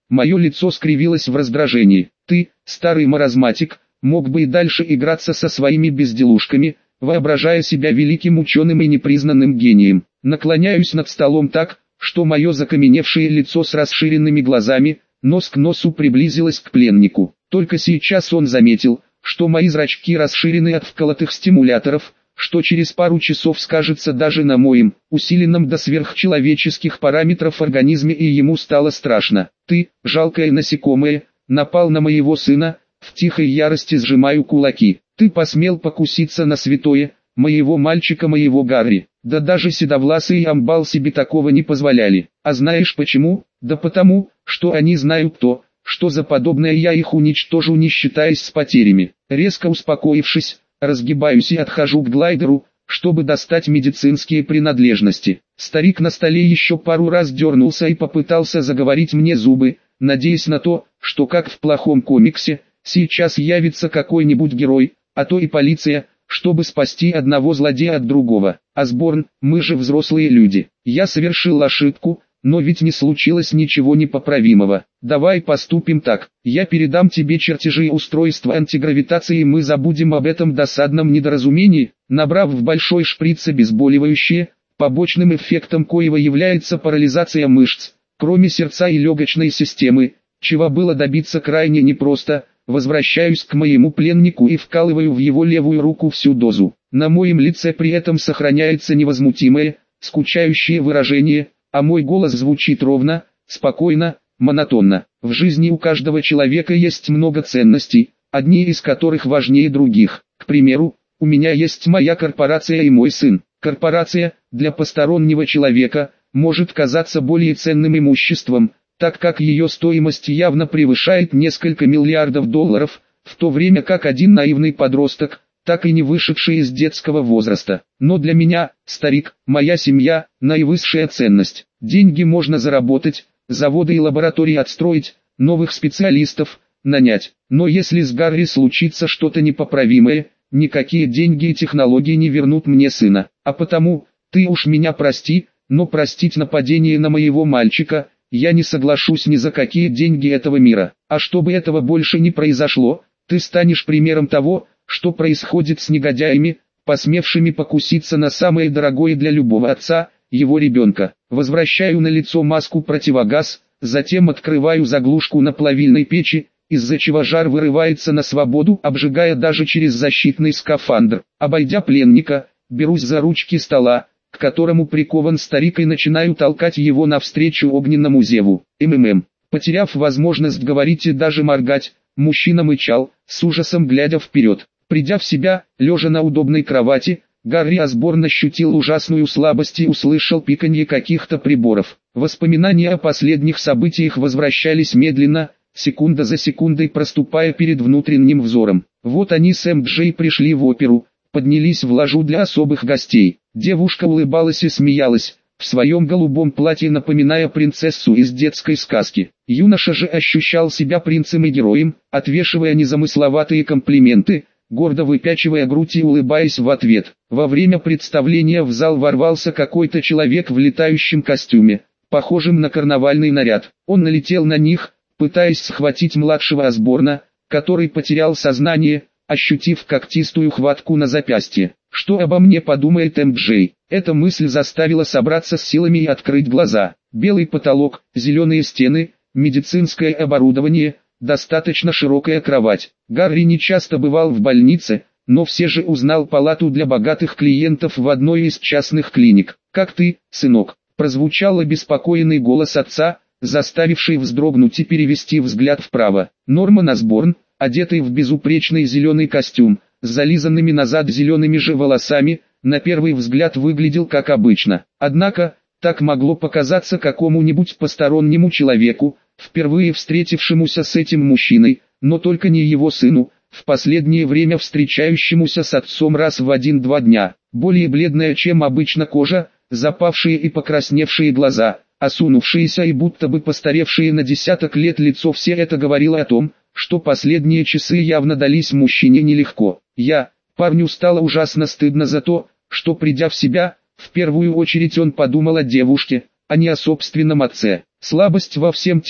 Мое лицо скривилось в раздражении. Ты, старый маразматик, мог бы и дальше играться со своими безделушками, воображая себя великим ученым и непризнанным гением. Наклоняюсь над столом так, что мое закаменевшее лицо с расширенными глазами, нос к носу приблизилось к пленнику. Только сейчас он заметил, что мои зрачки расширены от вколотых стимуляторов, что через пару часов скажется даже на моем, усиленном до сверхчеловеческих параметров организме, и ему стало страшно. Ты, жалкое насекомое, напал на моего сына, в тихой ярости сжимаю кулаки. Ты посмел покуситься на святое, моего мальчика, моего Гарри. Да даже седовласые амбал себе такого не позволяли. А знаешь почему? Да потому, что они знают то, что за подобное я их уничтожу, не считаясь с потерями. Резко успокоившись, разгибаюсь и отхожу к глайдеру, чтобы достать медицинские принадлежности. Старик на столе еще пару раз дернулся и попытался заговорить мне зубы, надеясь на то, что как в плохом комиксе, сейчас явится какой-нибудь герой, а то и полиция, чтобы спасти одного злодея от другого. Осборн, мы же взрослые люди. Я совершил ошибку, но ведь не случилось ничего непоправимого. Давай поступим так. Я передам тебе чертежи устройства антигравитации, и мы забудем об этом досадном недоразумении. Набрав в большой шприц обезболивающее, побочным эффектом коего является парализация мышц, кроме сердца и легочной системы, чего было добиться крайне непросто, возвращаюсь к моему пленнику и вкалываю в его левую руку всю дозу. На моем лице при этом сохраняется невозмутимое, скучающее выражение, а мой голос звучит ровно, спокойно, монотонно. В жизни у каждого человека есть много ценностей, одни из которых важнее других. К примеру, у меня есть моя корпорация и мой сын. Корпорация, для постороннего человека, может казаться более ценным имуществом, так как ее стоимость явно превышает несколько миллиардов долларов, в то время как один наивный подросток, так и не вышедший из детского возраста. Но для меня, старик, моя семья – наивысшая ценность. Деньги можно заработать, заводы и лаборатории отстроить, новых специалистов нанять. Но если с Гарри случится что-то непоправимое, никакие деньги и технологии не вернут мне сына. А потому, ты уж меня прости, но простить нападение на моего мальчика я не соглашусь ни за какие деньги этого мира. А чтобы этого больше не произошло, ты станешь примером того, что происходит с негодяями, посмевшими покуситься на самое дорогое для любого отца, его ребенка. Возвращаю на лицо маску противогаз, затем открываю заглушку на плавильной печи, из-за чего жар вырывается на свободу, обжигая даже через защитный скафандр. Обойдя пленника, берусь за ручки стола, к которому прикован старик, и начинаю толкать его навстречу огненному зеву. Потеряв возможность говорить и даже моргать, мужчина мычал, с ужасом глядя вперед. Придя в себя, лежа на удобной кровати, Гарри Осборн ощутил ужасную слабость и услышал пиканье каких-то приборов. Воспоминания о последних событиях возвращались медленно, секунда за секундой проступая перед внутренним взором. Вот они с МД пришли в оперу, поднялись в ложу для особых гостей. Девушка улыбалась и смеялась, в своем голубом платье напоминая принцессу из детской сказки. Юноша же ощущал себя принцем и героем, отвешивая незамысловатые комплименты, гордо выпячивая грудь и улыбаясь в ответ. Во время представления в зал ворвался какой-то человек в летающем костюме, похожем на карнавальный наряд. Он налетел на них, пытаясь схватить младшего Осборна, который потерял сознание, ощутив когтистую хватку на запястье. Что обо мне подумает МД? Эта мысль заставила собраться с силами и открыть глаза. Белый потолок, зеленые стены, медицинское оборудование, достаточно широкая кровать. Гарри не часто бывал в больнице, но все же узнал палату для богатых клиентов в одной из частных клиник. «Как ты, сынок?» – прозвучал обеспокоенный голос отца, заставивший вздрогнуть и перевести взгляд вправо. Норман Осборн, одетый в безупречный зеленый костюм, с зализанными назад зелеными же волосами, на первый взгляд выглядел как обычно. Однако, так могло показаться какому-нибудь постороннему человеку, впервые встретившемуся с этим мужчиной, но только не его сыну, в последнее время встречающемуся с отцом раз в 1-2 дня. Более бледная, чем обычно кожа, запавшие и покрасневшие глаза, осунувшиеся и будто бы постаревшие на десяток лет лицо, все это говорило о том, что последние часы явно дались мужчине нелегко. Парню стало ужасно стыдно за то, что, придя в себя, в первую очередь он подумал о девушке, а не о собственном отце. Слабость во всем теле,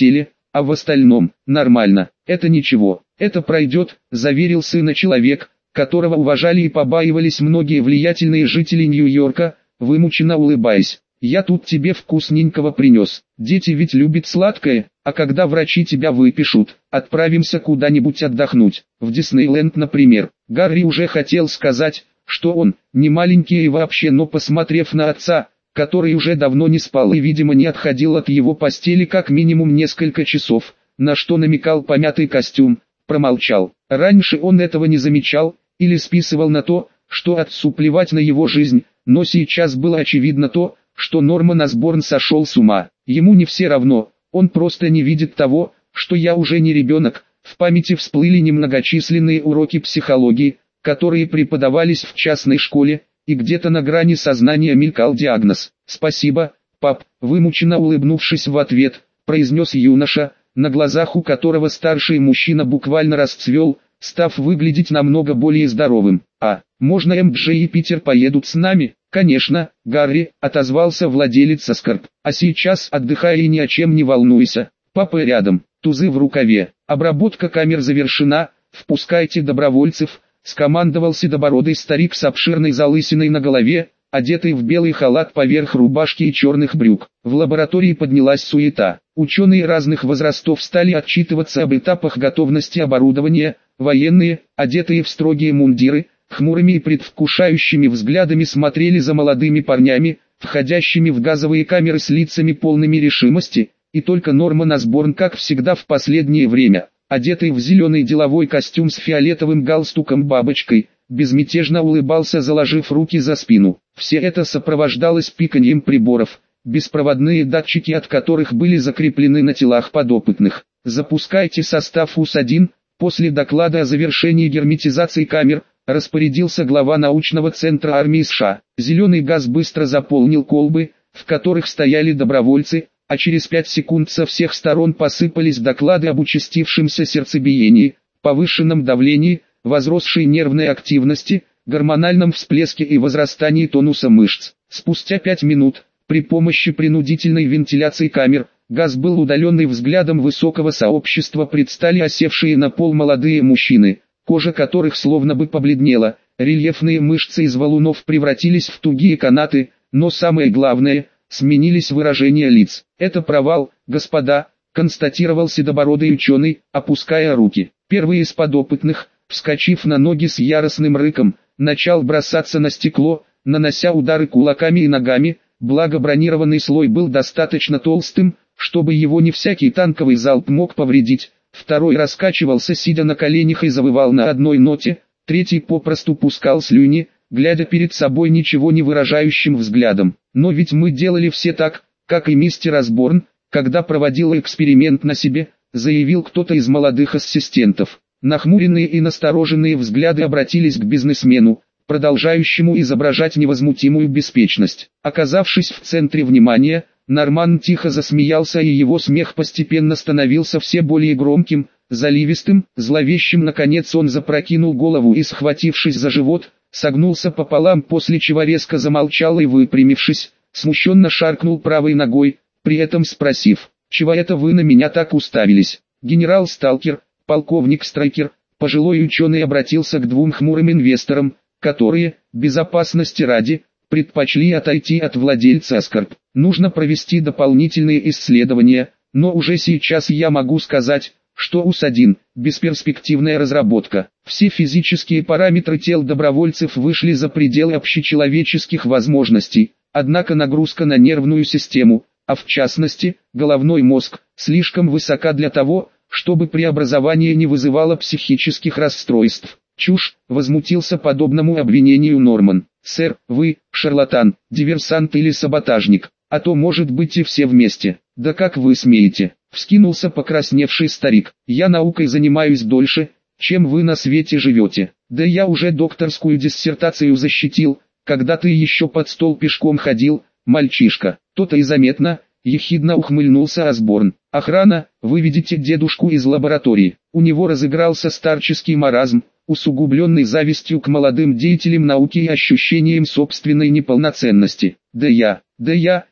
а в остальном, нормально. Это ничего, это пройдет, заверил сына человек, которого уважали и побаивались многие влиятельные жители Нью-Йорка, вымученно улыбаясь. «Я тут тебе вкусненького принес. Дети ведь любят сладкое, а когда врачи тебя выпишут, отправимся куда-нибудь отдохнуть, в Диснейленд, например». Гарри уже хотел сказать, что он, не маленький и вообще, но посмотрев на отца, который уже давно не спал и видимо не отходил от его постели как минимум несколько часов, на что намекал помятый костюм, промолчал. Раньше он этого не замечал, или списывал на то, что отцу плевать на его жизнь, но сейчас было очевидно то, что Норман Осборн сошел с ума. Ему не все равно, он просто не видит того, что я уже не ребенок. В памяти всплыли немногочисленные уроки психологии, которые преподавались в частной школе, и где-то на грани сознания мелькал диагноз. «Спасибо, пап», вымученно улыбнувшись в ответ, произнес юноша, на глазах у которого старший мужчина буквально расцвел, став выглядеть намного более здоровым. «А, можно МДЖ и Питер поедут с нами?» «Конечно, Гарри», — отозвался владелец Аскорб. «А сейчас отдыхай и ни о чем не волнуйся. Папа рядом, тузы в рукаве. Обработка камер завершена, впускайте добровольцев», — скомандовал седобородый старик с обширной залысиной на голове, одетый в белый халат поверх рубашки и черных брюк. В лаборатории поднялась суета. Ученые разных возрастов стали отчитываться об этапах готовности оборудования, военные, одетые в строгие мундиры, хмурыми и предвкушающими взглядами смотрели за молодыми парнями, входящими в газовые камеры с лицами полными решимости, и только Норман Осборн, как всегда в последнее время, одетый в зеленый деловой костюм с фиолетовым галстуком-бабочкой, безмятежно улыбался, заложив руки за спину. Все это сопровождалось пиканьем приборов, беспроводные датчики от которых были закреплены на телах подопытных. «Запускайте состав УС-1», после доклада о завершении герметизации камер, распорядился глава научного центра армии США. Зеленый газ быстро заполнил колбы, в которых стояли добровольцы, а через 5 секунд со всех сторон посыпались доклады об участившемся сердцебиении, повышенном давлении, возросшей нервной активности, гормональном всплеске и возрастании тонуса мышц. Спустя 5 минут, при помощи принудительной вентиляции камер, газ был удаленный взглядом высокого сообщества, предстали осевшие на пол молодые мужчины, кожа которых словно бы побледнела, рельефные мышцы из валунов превратились в тугие канаты, но самое главное, сменились выражения лиц. «Это провал, господа», констатировал седобородый ученый, опуская руки. Первый из подопытных, вскочив на ноги с яростным рыком, начал бросаться на стекло, нанося удары кулаками и ногами, благо бронированный слой был достаточно толстым, чтобы его не всякий танковый залп мог повредить. Второй раскачивался, сидя на коленях, и завывал на одной ноте, третий попросту пускал слюни, глядя перед собой ничего не выражающим взглядом. «Но ведь мы делали все так, как и мистер Осборн, когда проводил эксперимент на себе», заявил кто-то из молодых ассистентов. Нахмуренные и настороженные взгляды обратились к бизнесмену, продолжающему изображать невозмутимую беспечность. Оказавшись в центре внимания, Норман тихо засмеялся, и его смех постепенно становился все более громким, заливистым, зловещим. Наконец он запрокинул голову и, схватившись за живот, согнулся пополам, после чего резко замолчал и, выпрямившись, смущенно шаркнул правой ногой, при этом спросив: «Чего это вы на меня так уставились?» Генерал Сталкер, полковник Страйкер, пожилой ученый, обратился к двум хмурым инвесторам, которые, безопасности ради, предпочли отойти от владельца Аскорб. «Нужно провести дополнительные исследования, но уже сейчас я могу сказать, что УС-1 – бесперспективная разработка. Все физические параметры тел добровольцев вышли за пределы общечеловеческих возможностей, однако нагрузка на нервную систему, а в частности, головной мозг, слишком высока для того, чтобы преобразование не вызывало психических расстройств». «Чушь», — возмутился подобному обвинению Норман. «Сэр, вы, шарлатан, диверсант или саботажник, а то может быть и все вместе». «Да как вы смеете?» — вскинулся покрасневший старик. «Я наукой занимаюсь дольше, чем вы на свете живете. Да я уже докторскую диссертацию защитил, когда ты еще под стол пешком ходил, мальчишка». «То-то и заметно», — ехидно ухмыльнулся Осборн. «Охрана, выведите дедушку из лаборатории». У него разыгрался старческий маразм, усугубленный завистью к молодым деятелям науки и ощущением собственной неполноценности. Да я»,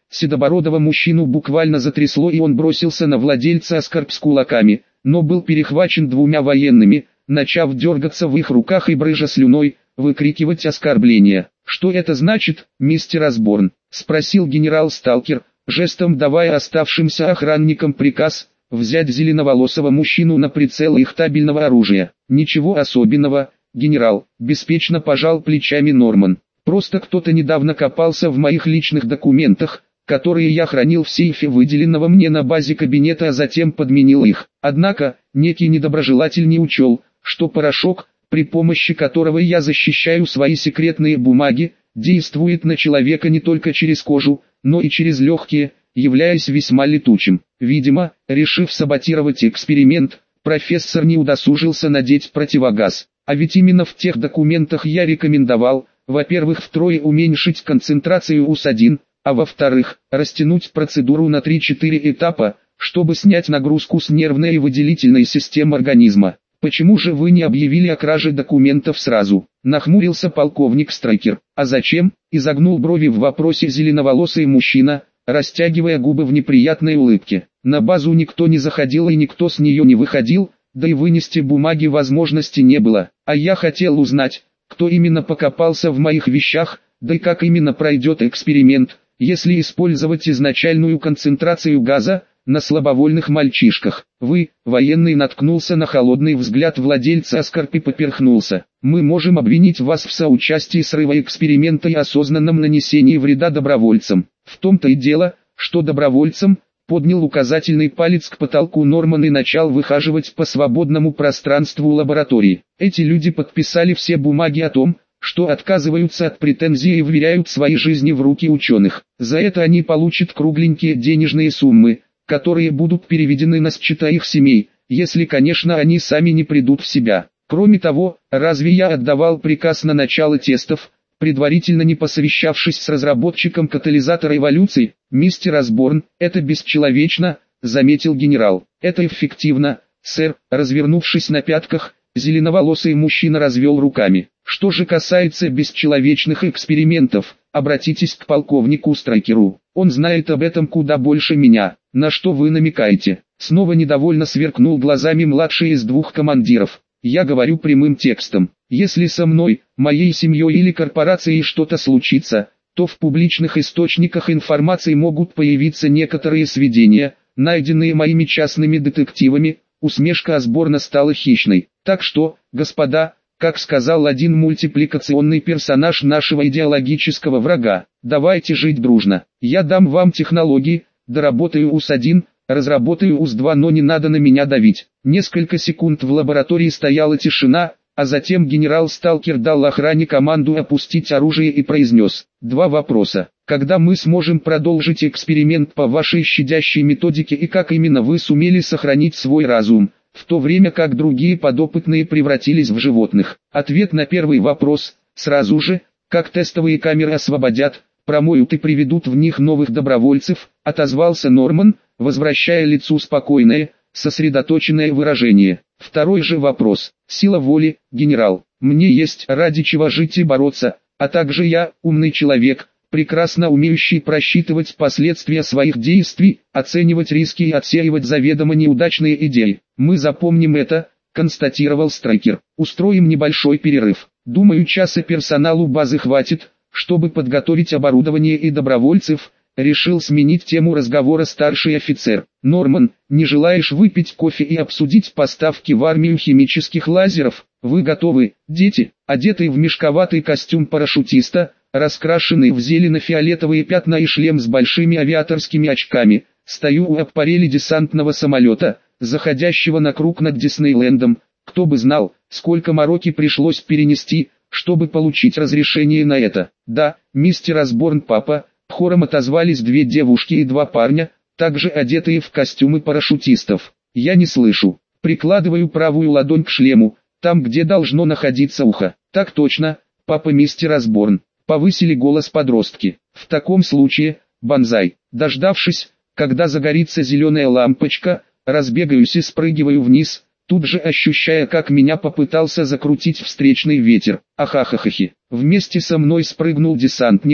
седобородого мужчину буквально затрясло, и он бросился на владельца Аскарп с кулаками, но был перехвачен двумя военными, начав дергаться в их руках и брызжа слюной, выкрикивать оскорбления. «Что это значит, мистер Осборн?» — спросил генерал Сталкер, жестом давая оставшимся охранникам приказ взять зеленоволосого мужчину на прицел их табельного оружия. «Ничего особенного, генерал», — беспечно пожал плечами Норман. «Просто кто-то недавно копался в моих личных документах, которые я хранил в сейфе выделенного мне на базе кабинета, а затем подменил их. Однако, некий недоброжелатель не учел, что порошок, при помощи которого я защищаю свои секретные бумаги, действует на человека не только через кожу, но и через легкие, являясь весьма летучим. Видимо, решив саботировать эксперимент, профессор не удосужился надеть противогаз. А ведь именно в тех документах я рекомендовал, во-первых, втрое уменьшить концентрацию УС-1, а во-вторых, растянуть процедуру на 3-4 этапа, чтобы снять нагрузку с нервной и выделительной систем организма. «Почему же вы не объявили о краже документов сразу?» — нахмурился полковник Страйкер. «А зачем?» — изогнул брови в вопросе зеленоволосый мужчина, растягивая губы в неприятной улыбке. «На базу никто не заходил и никто с нее не выходил, да и вынести бумаги возможности не было. А я хотел узнать, кто именно покопался в моих вещах, да и как именно пройдет эксперимент, если использовать изначальную концентрацию газа на слабовольных мальчишках». «Вы, военный», наткнулся на холодный взгляд владельца Аскарп и поперхнулся. «Мы можем обвинить вас в соучастии срыва эксперимента и осознанном нанесении вреда добровольцам». «В том-то и дело, что добровольцам», — поднял указательный палец к потолку Норман и начал выхаживать по свободному пространству лаборатории. «Эти люди подписали все бумаги о том, что отказываются от претензий и вверяют свои жизни в руки ученых. За это они получат кругленькие денежные суммы, которые будут переведены на счета их семей, если, конечно, они сами не придут в себя. Кроме того, разве я отдавал приказ на начало тестов, предварительно не посовещавшись с разработчиком катализатора эволюции? Мистер Осборн, это бесчеловечно», — заметил генерал. «Это эффективно, сэр». Развернувшись на пятках, зеленоволосый мужчина развел руками. «Что же касается бесчеловечных экспериментов, обратитесь к полковнику Страйкеру. Он знает об этом куда больше меня». «На что вы намекаете?» Снова недовольно сверкнул глазами младший из двух командиров. «Я говорю прямым текстом. Если со мной, моей семьей или корпорацией что-то случится, то в публичных источниках информации могут появиться некоторые сведения, найденные моими частными детективами». Усмешка Осборна стала хищной. «Так что, господа, как сказал один мультипликационный персонаж нашего идеологического врага, давайте жить дружно. Я дам вам технологии, доработаю УС-1, разработаю УС-2, но не надо на меня давить». Несколько секунд в лаборатории стояла тишина, а затем генерал Сталкер дал охране команду опустить оружие и произнес: «Два вопроса. Когда мы сможем продолжить эксперимент по вашей щадящей методике и как именно вы сумели сохранить свой разум, в то время как другие подопытные превратились в животных?» Ответ на первый вопрос: сразу же, как тестовые камеры освободят, промоют и приведут в них новых добровольцев, отозвался Норман, возвращая лицу спокойное, сосредоточенное выражение. Второй же вопрос: сила воли, генерал. Мне есть ради чего жить и бороться, а также я, умный человек, прекрасно умеющий просчитывать последствия своих действий, оценивать риски и отсеивать заведомо неудачные идеи. Мы запомним это, констатировал Страйкер. Устроим небольшой перерыв. Думаю, часа персоналу базы хватит, чтобы подготовить оборудование и добровольцев. Решил сменить тему разговора старший офицер. «Норман, не желаешь выпить кофе и обсудить поставки в армию химических лазеров? Вы готовы, дети?» Одетый в мешковатый костюм парашютиста, раскрашенный в зелено-фиолетовые пятна и шлем с большими авиаторскими очками, стою у аппарели десантного самолета, заходящего на круг над Диснейлендом. Кто бы знал, сколько мороки пришлось перенести, чтобы получить разрешение на это. «Да, мистер Осборн, папа», хором отозвались две девушки и два парня, также одетые в костюмы парашютистов. «Я не слышу». Прикладываю правую ладонь к шлему, там где должно находиться ухо. «Так точно, папа, мистер Осборн», повысили голос подростки. «В таком случае, банзай». Дождавшись, когда загорится зеленая лампочка, разбегаюсь и спрыгиваю вниз, тут же ощущая, как меня попытался закрутить встречный ветер. Ахахахахи. Вместе со мной спрыгнул десантник,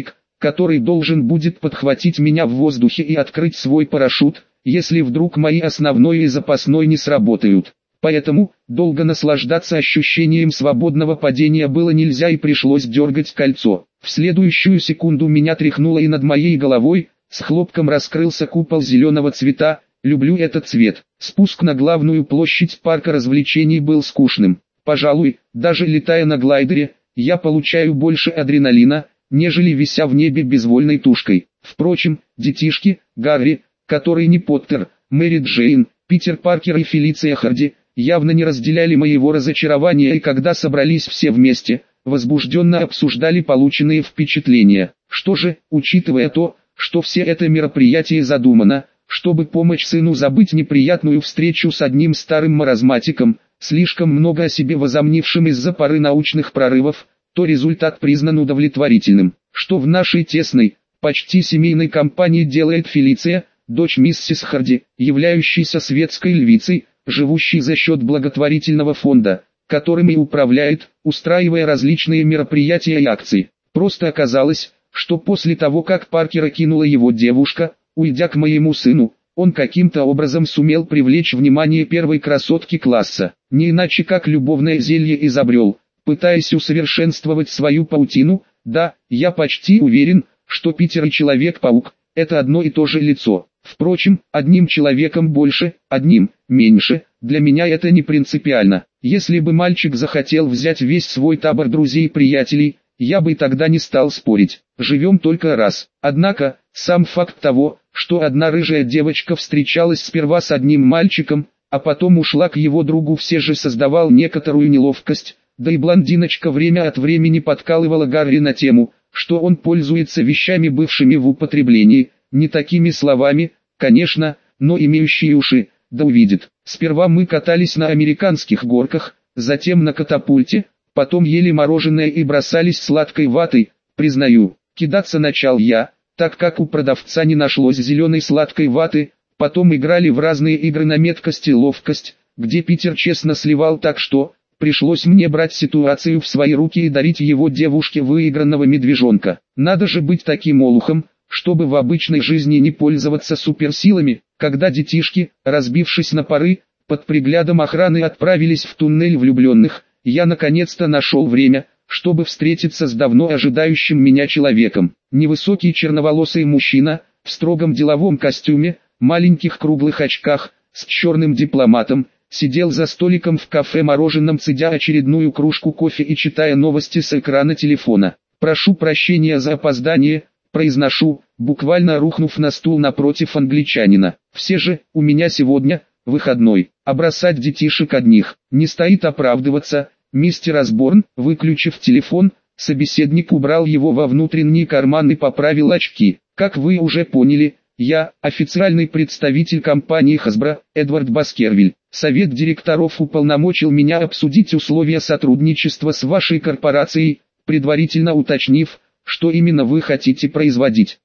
который должен будет подхватить меня в воздухе и открыть свой парашют, если вдруг мои основной и запасной не сработают. Поэтому, долго наслаждаться ощущением свободного падения было нельзя и пришлось дергать кольцо. В следующую секунду меня тряхнуло и над моей головой, с хлопком раскрылся купол зеленого цвета. Люблю этот цвет. Спуск на главную площадь парка развлечений был скучным. Пожалуй, даже летая на глайдере, я получаю больше адреналина, нежели вися в небе безвольной тушкой. Впрочем, детишки, Гарри, который не Поттер, Мэри Джейн, Питер Паркер и Фелиция Харди, явно не разделяли моего разочарования и когда собрались все вместе, возбужденно обсуждали полученные впечатления. Что же, учитывая то, что все это мероприятие задумано, чтобы помочь сыну забыть неприятную встречу с одним старым маразматиком, слишком много о себе возомнившим из-за пары научных прорывов, то результат признан удовлетворительным. Что в нашей тесной, почти семейной компании делает Фелиция, дочь миссис Харди, являющейся светской львицей, живущей за счет благотворительного фонда, которым и управляет, устраивая различные мероприятия и акции. Просто оказалось, что после того как Паркера кинула его девушка, уйдя к моему сыну, он каким-то образом сумел привлечь внимание первой красотки класса. Не иначе как любовное зелье изобрел, пытаясь усовершенствовать свою паутину. Да, я почти уверен, что Питер и Человек-паук – это одно и то же лицо. Впрочем, одним человеком больше, одним меньше, для меня это не принципиально. Если бы мальчик захотел взять весь свой табор друзей и приятелей, я бы тогда не стал спорить. Живем только раз. Однако, сам факт того, что одна рыжая девочка встречалась сперва с одним мальчиком, а потом ушла к его другу, все же создавал некоторую неловкость, да и блондиночка время от времени подкалывала Гарри на тему, что он пользуется вещами, бывшими в употреблении, не такими словами, конечно, но имеющие уши, да увидит. Сперва мы катались на американских горках, затем на катапульте, потом ели мороженое и бросались сладкой ватой. Признаю, кидаться начал я, так как у продавца не нашлось зеленой сладкой ваты. Потом играли в разные игры на меткость и ловкость, где Питер честно сливал, так что пришлось мне брать ситуацию в свои руки и дарить его девушке выигранного медвежонка. Надо же быть таким олухом, чтобы в обычной жизни не пользоваться суперсилами. Когда детишки, разбившись на пары, под приглядом охраны отправились в туннель влюбленных, я наконец-то нашел время, чтобы встретиться с давно ожидающим меня человеком. Невысокий черноволосый мужчина, в строгом деловом костюме, маленьких круглых очках, с черным дипломатом, сидел за столиком в кафе-мороженом, цедя очередную кружку кофе и читая новости с экрана телефона. «Прошу прощения за опоздание», произношу, буквально рухнув на стул напротив англичанина. «Все же, у меня сегодня выходной, а бросать детишек одних не стоит оправдываться». Мистер Осборн, выключив телефон, собеседник убрал его во внутренний карман и поправил очки. «Как вы уже поняли, я официальный представитель компании Hasbro, Эдвард Баскервиль. Совет директоров уполномочил меня обсудить условия сотрудничества с вашей корпорацией, предварительно уточнив, что именно вы хотите производить.